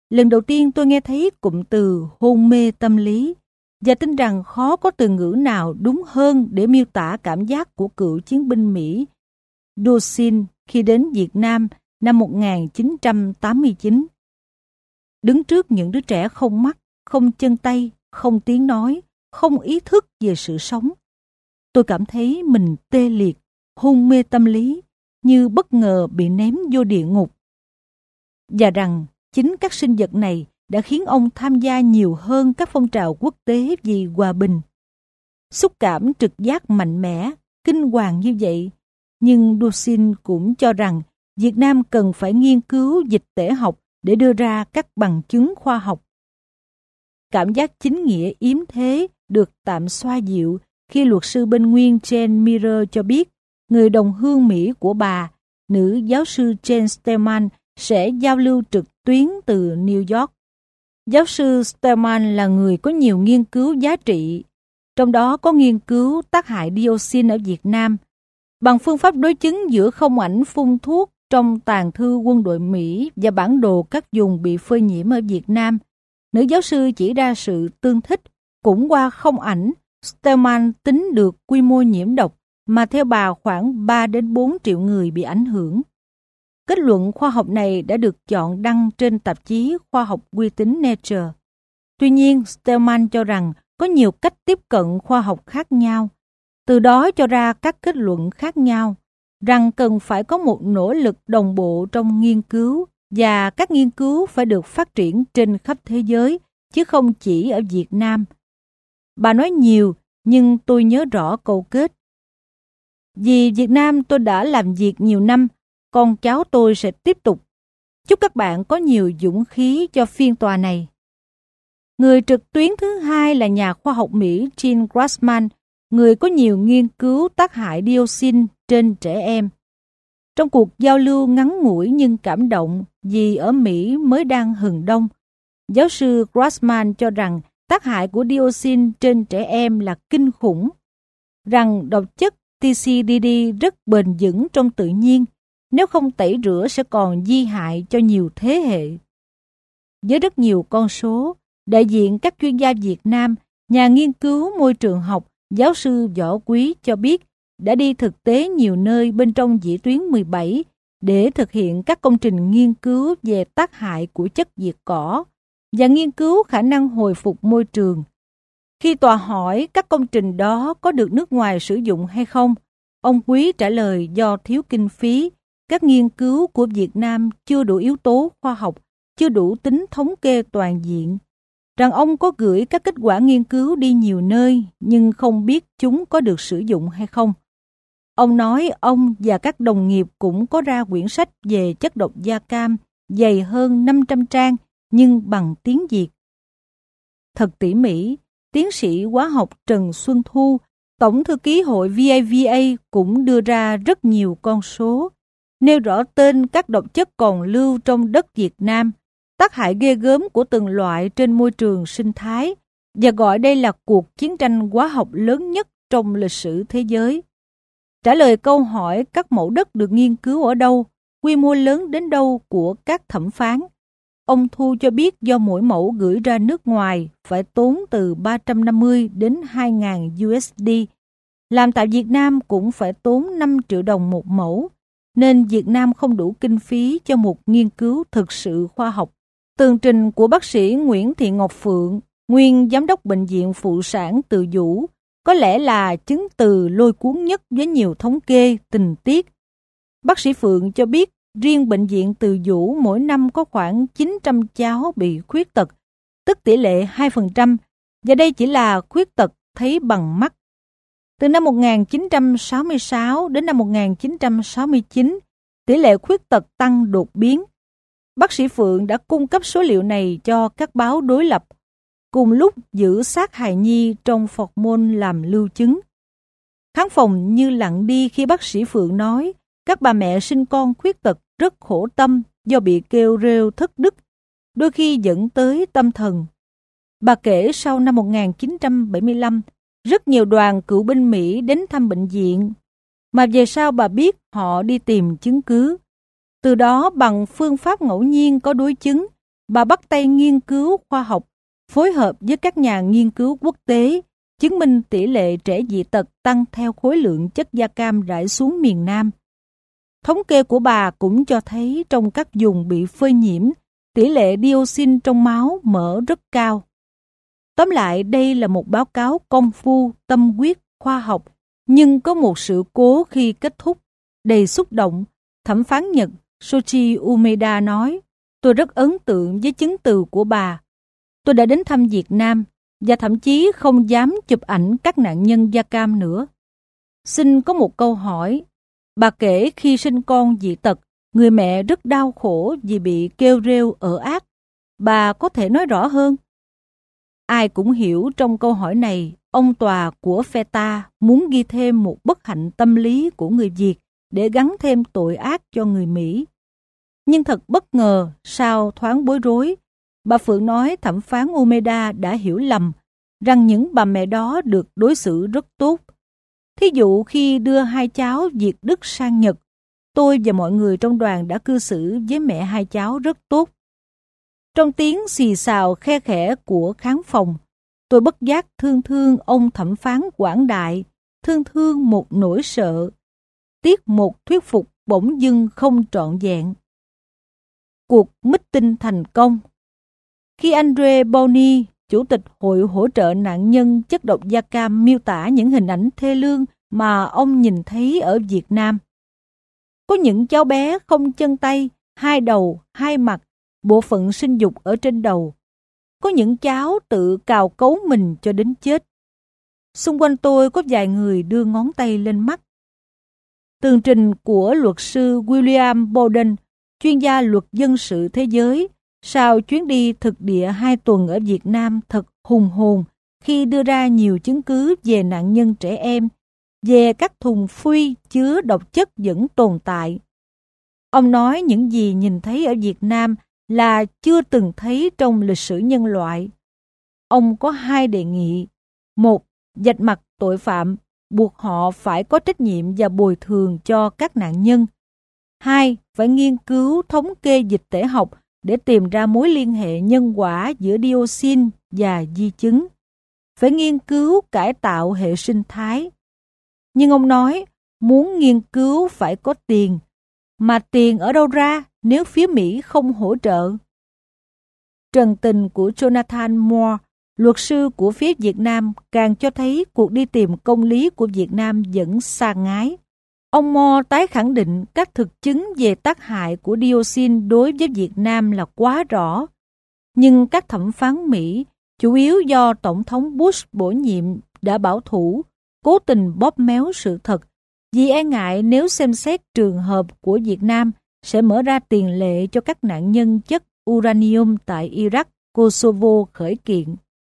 lần đầu tiên tôi nghe thấy cụm từ hôn mê tâm lý và tin rằng khó có từ ngữ nào đúng hơn để miêu tả cảm giác của cựu chiến binh Mỹ Dulcin khi đến Việt Nam năm một nghìn chín trăm tám mươi chín. Đứng trước những đứa trẻ không mắt, không chân tay, không tiếng nói, không ý thức về sự sống, tôi cảm thấy mình tê liệt, hôn mê tâm lý, như bất ngờ bị ném vô địa ngục. Và rằng chính các sinh vật này đã khiến ông tham gia nhiều hơn các phong trào quốc tế vì hòa bình. Xúc cảm trực giác mạnh mẽ, kinh hoàng như vậy, nhưng Dulcin cũng cho rằng Việt Nam cần phải nghiên cứu dịch tễ học để đưa ra các bằng chứng khoa học. Cảm giác chính nghĩa yếm thế được tạm xoa dịu khi luật sư bên Nguyên Jane Mirror cho biết người đồng hương Mỹ của bà, nữ giáo sư Jane Stillman, sẽ giao lưu trực tuyến từ New York. Giáo sư Stillman là người có nhiều nghiên cứu giá trị, trong đó có nghiên cứu tác hại dioxin ở Việt Nam. Bằng phương pháp đối chứng giữa không ảnh phun thuốc trong tàn thư quân đội Mỹ và bản đồ các vùng bị phơi nhiễm ở Việt Nam, nữ giáo sư chỉ ra sự tương thích. Cũng qua không ảnh, Stillman tính được quy mô nhiễm độc mà theo bà khoảng ba đến bốn triệu người bị ảnh hưởng. Kết luận khoa học này đã được chọn đăng trên tạp chí khoa học uy tín Nature. Tuy nhiên, Stillman cho rằng có nhiều cách tiếp cận khoa học khác nhau, từ đó cho ra các kết luận khác nhau, rằng cần phải có một nỗ lực đồng bộ trong nghiên cứu và các nghiên cứu phải được phát triển trên khắp thế giới, chứ không chỉ ở Việt Nam. Bà nói nhiều, nhưng tôi nhớ rõ câu kết. Vì Việt Nam tôi đã làm việc nhiều năm, con cháu tôi sẽ tiếp tục. Chúc các bạn có nhiều dũng khí cho phiên tòa này. Người trực tuyến thứ hai là nhà khoa học Mỹ Jean Grassman, người có nhiều nghiên cứu tác hại dioxin trên trẻ em. Trong cuộc giao lưu ngắn ngủi nhưng cảm động vì ở Mỹ mới đang hừng đông, giáo sư Grassman cho rằng tác hại của dioxin trên trẻ em là kinh khủng, rằng độc chất tê xê đê đê rất bền vững trong tự nhiên, nếu không tẩy rửa sẽ còn di hại cho nhiều thế hệ. Với rất nhiều con số, đại diện các chuyên gia Việt Nam, nhà nghiên cứu môi trường học, giáo sư Võ Quý cho biết đã đi thực tế nhiều nơi bên trong vĩ tuyến mười bảy để thực hiện các công trình nghiên cứu về tác hại của chất diệt cỏ và nghiên cứu khả năng hồi phục môi trường. Khi tòa hỏi các công trình đó có được nước ngoài sử dụng hay không, ông Quý trả lời do thiếu kinh phí, các nghiên cứu của Việt Nam chưa đủ yếu tố khoa học, chưa đủ tính thống kê toàn diện, rằng ông có gửi các kết quả nghiên cứu đi nhiều nơi nhưng không biết chúng có được sử dụng hay không. Ông nói ông và các đồng nghiệp cũng có ra quyển sách về chất độc da cam dày hơn năm trăm trang nhưng bằng tiếng Việt. Thật tỉ mỉ, tiến sĩ hóa học Trần Xuân Thu, Tổng thư ký hội vê a vê a cũng đưa ra rất nhiều con số, nêu rõ tên các độc chất còn lưu trong đất Việt Nam, tác hại ghê gớm của từng loại trên môi trường sinh thái, và gọi đây là cuộc chiến tranh hóa học lớn nhất trong lịch sử thế giới. Trả lời câu hỏi các mẫu đất được nghiên cứu ở đâu, quy mô lớn đến đâu của các thẩm phán, ông Thu cho biết do mỗi mẫu gửi ra nước ngoài phải tốn từ ba trăm năm mươi đến hai nghìn đô la, làm tại Việt Nam cũng phải tốn năm triệu đồng một mẫu, nên Việt Nam không đủ kinh phí cho một nghiên cứu thực sự khoa học. Tường trình của bác sĩ Nguyễn Thị Ngọc Phượng, nguyên giám đốc Bệnh viện Phụ sản Từ Dũ, có lẽ là chứng từ lôi cuốn nhất với nhiều thống kê, tình tiết. Bác sĩ Phượng cho biết riêng Bệnh viện Từ Dũ mỗi năm có khoảng chín trăm cháu bị khuyết tật, tức tỷ lệ hai phần trăm, và đây chỉ là khuyết tật thấy bằng mắt. Từ năm một nghìn chín trăm sáu mươi sáu đến năm một nghìn chín trăm sáu mươi chín, tỷ lệ khuyết tật tăng đột biến. Bác sĩ Phượng đã cung cấp số liệu này cho các báo đối lập, cùng lúc giữ xác hài nhi trong phọt môn làm lưu chứng. Khán phòng như lặng đi khi bác sĩ Phượng nói các bà mẹ sinh con khuyết tật rất khổ tâm do bị kêu rêu thất đức, đôi khi dẫn tới tâm thần. Bà kể sau năm một nghìn chín trăm bảy mươi lăm, rất nhiều đoàn cựu binh Mỹ đến thăm bệnh viện, mà về sau bà biết họ đi tìm chứng cứ. Từ đó bằng phương pháp ngẫu nhiên có đối chứng, bà bắt tay nghiên cứu khoa học, phối hợp với các nhà nghiên cứu quốc tế, chứng minh tỷ lệ trẻ dị tật tăng theo khối lượng chất da cam rải xuống miền Nam. Thống kê của bà cũng cho thấy trong các vùng bị phơi nhiễm, tỷ lệ dioxin trong máu mỡ rất cao. Tóm lại, đây là một báo cáo công phu, tâm huyết, khoa học, nhưng có một sự cố khi kết thúc. Đầy xúc động, thẩm phán Nhật Soichi Umeda nói, tôi rất ấn tượng với chứng từ của bà. Tôi đã đến thăm Việt Nam và thậm chí không dám chụp ảnh các nạn nhân da cam nữa. Xin có một câu hỏi. Bà kể khi sinh con dị tật, người mẹ rất đau khổ vì bị kêu rêu ở ác. Bà có thể nói rõ hơn? Ai cũng hiểu trong câu hỏi này, ông tòa của phe ta muốn ghi thêm một bất hạnh tâm lý của người Việt để gắn thêm tội ác cho người Mỹ. Nhưng thật bất ngờ, sau thoáng bối rối, bà Phượng nói thẩm phán Umeda đã hiểu lầm, rằng những bà mẹ đó được đối xử rất tốt. Thí dụ khi đưa hai cháu Việt Đức sang Nhật, tôi và mọi người trong đoàn đã cư xử với mẹ hai cháu rất tốt. Trong tiếng xì xào khe khẽ của khán phòng, tôi bất giác thương thương ông thẩm phán quảng đại, thương thương một nỗi sợ, tiếc một thuyết phục bỗng dưng không trọn vẹn. Cuộc meeting thành công. Khi Andre Boni, Chủ tịch Hội hỗ trợ nạn nhân chất độc da cam miêu tả những hình ảnh thê lương mà ông nhìn thấy ở Việt Nam. Có những cháu bé không chân tay, hai đầu, hai mặt, bộ phận sinh dục ở trên đầu. Có những cháu tự cào cấu mình cho đến chết. Xung quanh tôi có vài người đưa ngón tay lên mắt. Tường trình của luật sư William Bowden, chuyên gia luật dân sự thế giới, sau chuyến đi thực địa hai tuần ở Việt Nam thật hùng hồn khi đưa ra nhiều chứng cứ về nạn nhân trẻ em, về các thùng phuy chứa độc chất vẫn tồn tại. Ông nói những gì nhìn thấy ở Việt Nam là chưa từng thấy trong lịch sử nhân loại. Ông có hai đề nghị. Một, vạch mặt tội phạm, buộc họ phải có trách nhiệm và bồi thường cho các nạn nhân. Hai, phải nghiên cứu thống kê dịch tễ học để tìm ra mối liên hệ nhân quả giữa dioxin và di chứng. Phải nghiên cứu cải tạo hệ sinh thái. Nhưng ông nói, muốn nghiên cứu phải có tiền. Mà tiền ở đâu ra nếu phía Mỹ không hỗ trợ? Trần tình của Jonathan Moore, luật sư của phía Việt Nam, càng cho thấy cuộc đi tìm công lý của Việt Nam vẫn xa ngái. Ông Moore tái khẳng định các thực chứng về tác hại của dioxin đối với Việt Nam là quá rõ. Nhưng các thẩm phán Mỹ, chủ yếu do Tổng thống Bush bổ nhiệm, đã bảo thủ, cố tình bóp méo sự thật, vì e ngại nếu xem xét trường hợp của Việt Nam sẽ mở ra tiền lệ cho các nạn nhân chất uranium tại Iraq, Kosovo khởi kiện.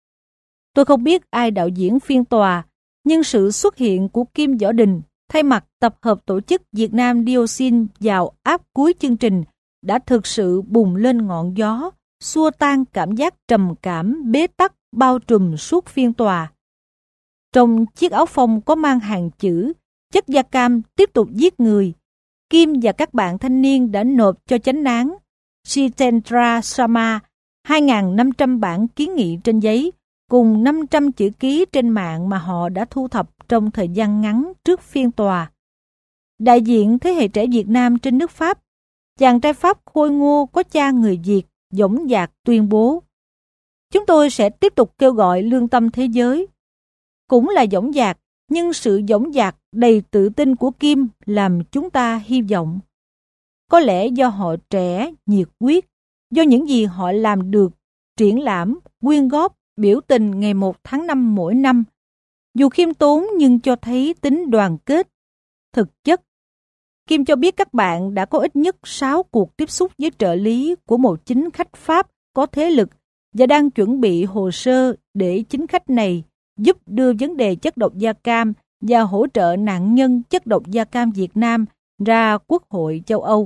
Tôi không biết ai đạo diễn phiên tòa, nhưng sự xuất hiện của Kim Võ Đình thay mặt tập hợp tổ chức Việt Nam Dioxin vào áp cuối chương trình đã thực sự bùng lên ngọn gió, xua tan cảm giác trầm cảm, bế tắc bao trùm suốt phiên tòa. Trong chiếc áo phông có mang hàng chữ chất da cam tiếp tục giết người, Kim và các bạn thanh niên đã nộp cho chánh án Jitendra Sharma hai nghìn năm trăm bản kiến nghị trên giấy cùng năm trăm chữ ký trên mạng mà họ đã thu thập trong thời gian ngắn trước phiên tòa. Đại diện thế hệ trẻ Việt Nam trên nước Pháp, chàng trai Pháp khôi ngô có cha người Việt, dõng dạc tuyên bố: chúng tôi sẽ tiếp tục kêu gọi lương tâm thế giới. Cũng là dõng dạc, nhưng sự dõng dạc đầy tự tin của Kim làm chúng ta hy vọng. Có lẽ do họ trẻ, nhiệt huyết, do những gì họ làm được, triển lãm, quyên góp, biểu tình ngày một tháng năm mỗi năm, dù khiêm tốn nhưng cho thấy tính đoàn kết. Thực chất, Kim cho biết các bạn đã có ít nhất sáu cuộc tiếp xúc với trợ lý của một chính khách Pháp có thế lực và đang chuẩn bị hồ sơ để chính khách này giúp đưa vấn đề chất độc da cam và hỗ trợ nạn nhân chất độc da cam Việt Nam ra Quốc hội châu Âu.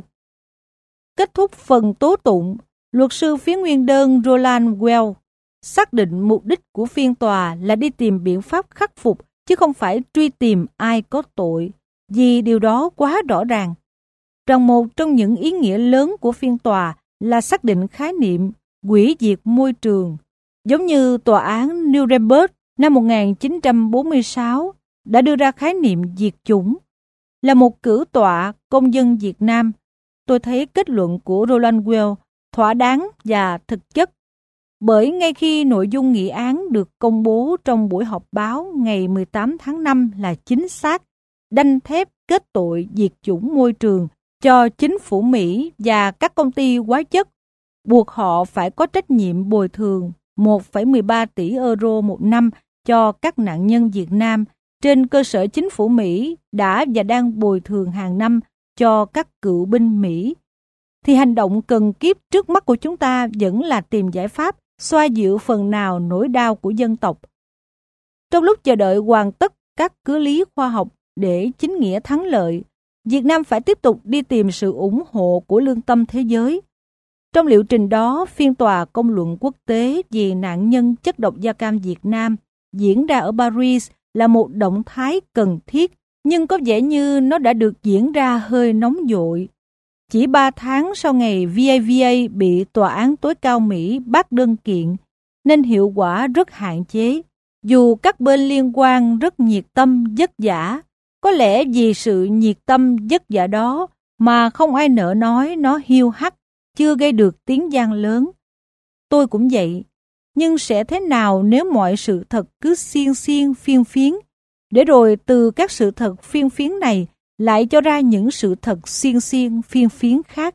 Kết thúc phần tố tụng, luật sư phía nguyên đơn Roland Well xác định mục đích của phiên tòa là đi tìm biện pháp khắc phục chứ không phải truy tìm ai có tội, vì điều đó quá rõ ràng. Rằng một trong những ý nghĩa lớn của phiên tòa là xác định khái niệm hủy diệt môi trường, giống như tòa án Nuremberg năm một nghìn chín trăm bốn mươi sáu đã đưa ra khái niệm diệt chủng. Là một cử tọa công dân Việt Nam, tôi thấy kết luận của Roland Well thỏa đáng và thực chất, bởi ngay khi nội dung nghị án được công bố trong buổi họp báo ngày mười tám tháng năm là chính xác, đanh thép kết tội diệt chủng môi trường cho chính phủ Mỹ và các công ty hóa chất, buộc họ phải có trách nhiệm bồi thường một phẩy mười ba tỷ euro một năm cho các nạn nhân Việt Nam, trên cơ sở chính phủ Mỹ đã và đang bồi thường hàng năm cho các cựu binh Mỹ, thì hành động cần kiếp trước mắt của chúng ta vẫn là tìm giải pháp xoa dịu phần nào nỗi đau của dân tộc. Trong lúc chờ đợi hoàn tất các cứ lý khoa học để chính nghĩa thắng lợi, Việt Nam phải tiếp tục đi tìm sự ủng hộ của lương tâm thế giới. Trong liệu trình đó, phiên tòa công luận quốc tế về nạn nhân chất độc da cam Việt Nam diễn ra ở Paris là một động thái cần thiết, nhưng có vẻ như nó đã được diễn ra hơi nóng vội. Chỉ ba tháng sau ngày vê a vê a bị Tòa án tối cao Mỹ bác đơn kiện, nên hiệu quả rất hạn chế. Dù các bên liên quan rất nhiệt tâm vất vả, có lẽ vì sự nhiệt tâm vất vả đó mà không ai nỡ nói nó hiu hắt, chưa gây được tiếng vang lớn. Tôi cũng vậy, nhưng sẽ thế nào nếu mọi sự thật cứ xiên xiên phiên phiến, để rồi từ các sự thật phiên phiến này lại cho ra những sự thật xiên xiên phiên phiến khác.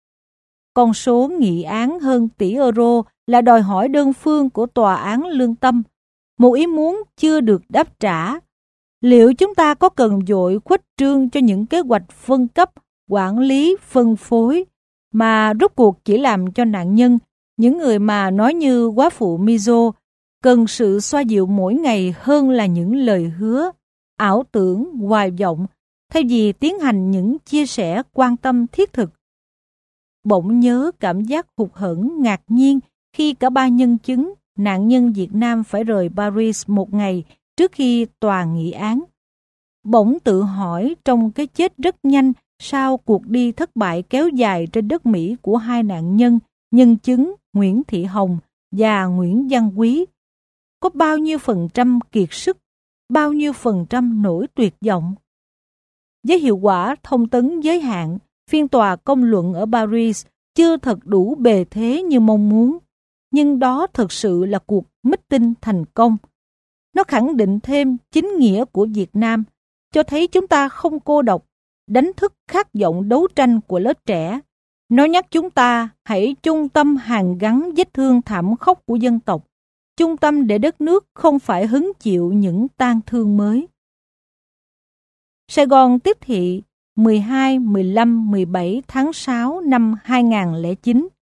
Con số nghị án hơn tỷ euro là đòi hỏi đơn phương của tòa án lương tâm, một ý muốn chưa được đáp trả. Liệu chúng ta có cần vội khuếch trương cho những kế hoạch phân cấp, quản lý, phân phối mà rốt cuộc chỉ làm cho nạn nhân, những người mà nói như góa phụ Mizo, cần sự xoa dịu mỗi ngày hơn là những lời hứa, ảo tưởng, hoài vọng, thay vì tiến hành những chia sẻ quan tâm thiết thực. Bỗng nhớ cảm giác hụt hẫng ngạc nhiên khi cả ba nhân chứng, nạn nhân Việt Nam phải rời Paris một ngày trước khi tòa nghị án. Bỗng tự hỏi trong cái chết rất nhanh sau cuộc đi thất bại kéo dài trên đất Mỹ của hai nạn nhân, nhân chứng Nguyễn Thị Hồng và Nguyễn Văn Quý, có bao nhiêu phần trăm kiệt sức, bao nhiêu phần trăm nỗi tuyệt vọng. Với hiệu quả thông tấn giới hạn, phiên tòa công luận ở Paris chưa thật đủ bề thế như mong muốn, nhưng đó thực sự là cuộc meeting thành công. Nó khẳng định thêm chính nghĩa của Việt Nam, cho thấy chúng ta không cô độc, đánh thức khát vọng đấu tranh của lớp trẻ. Nó nhắc chúng ta hãy chung tâm hàn gắn vết thương thảm khốc của dân tộc, chung tâm để đất nước không phải hứng chịu những tang thương mới. Sài Gòn tiếp thị mười hai, mười lăm, mười bảy tháng sáu năm hai nghìn không trăm lẻ chín.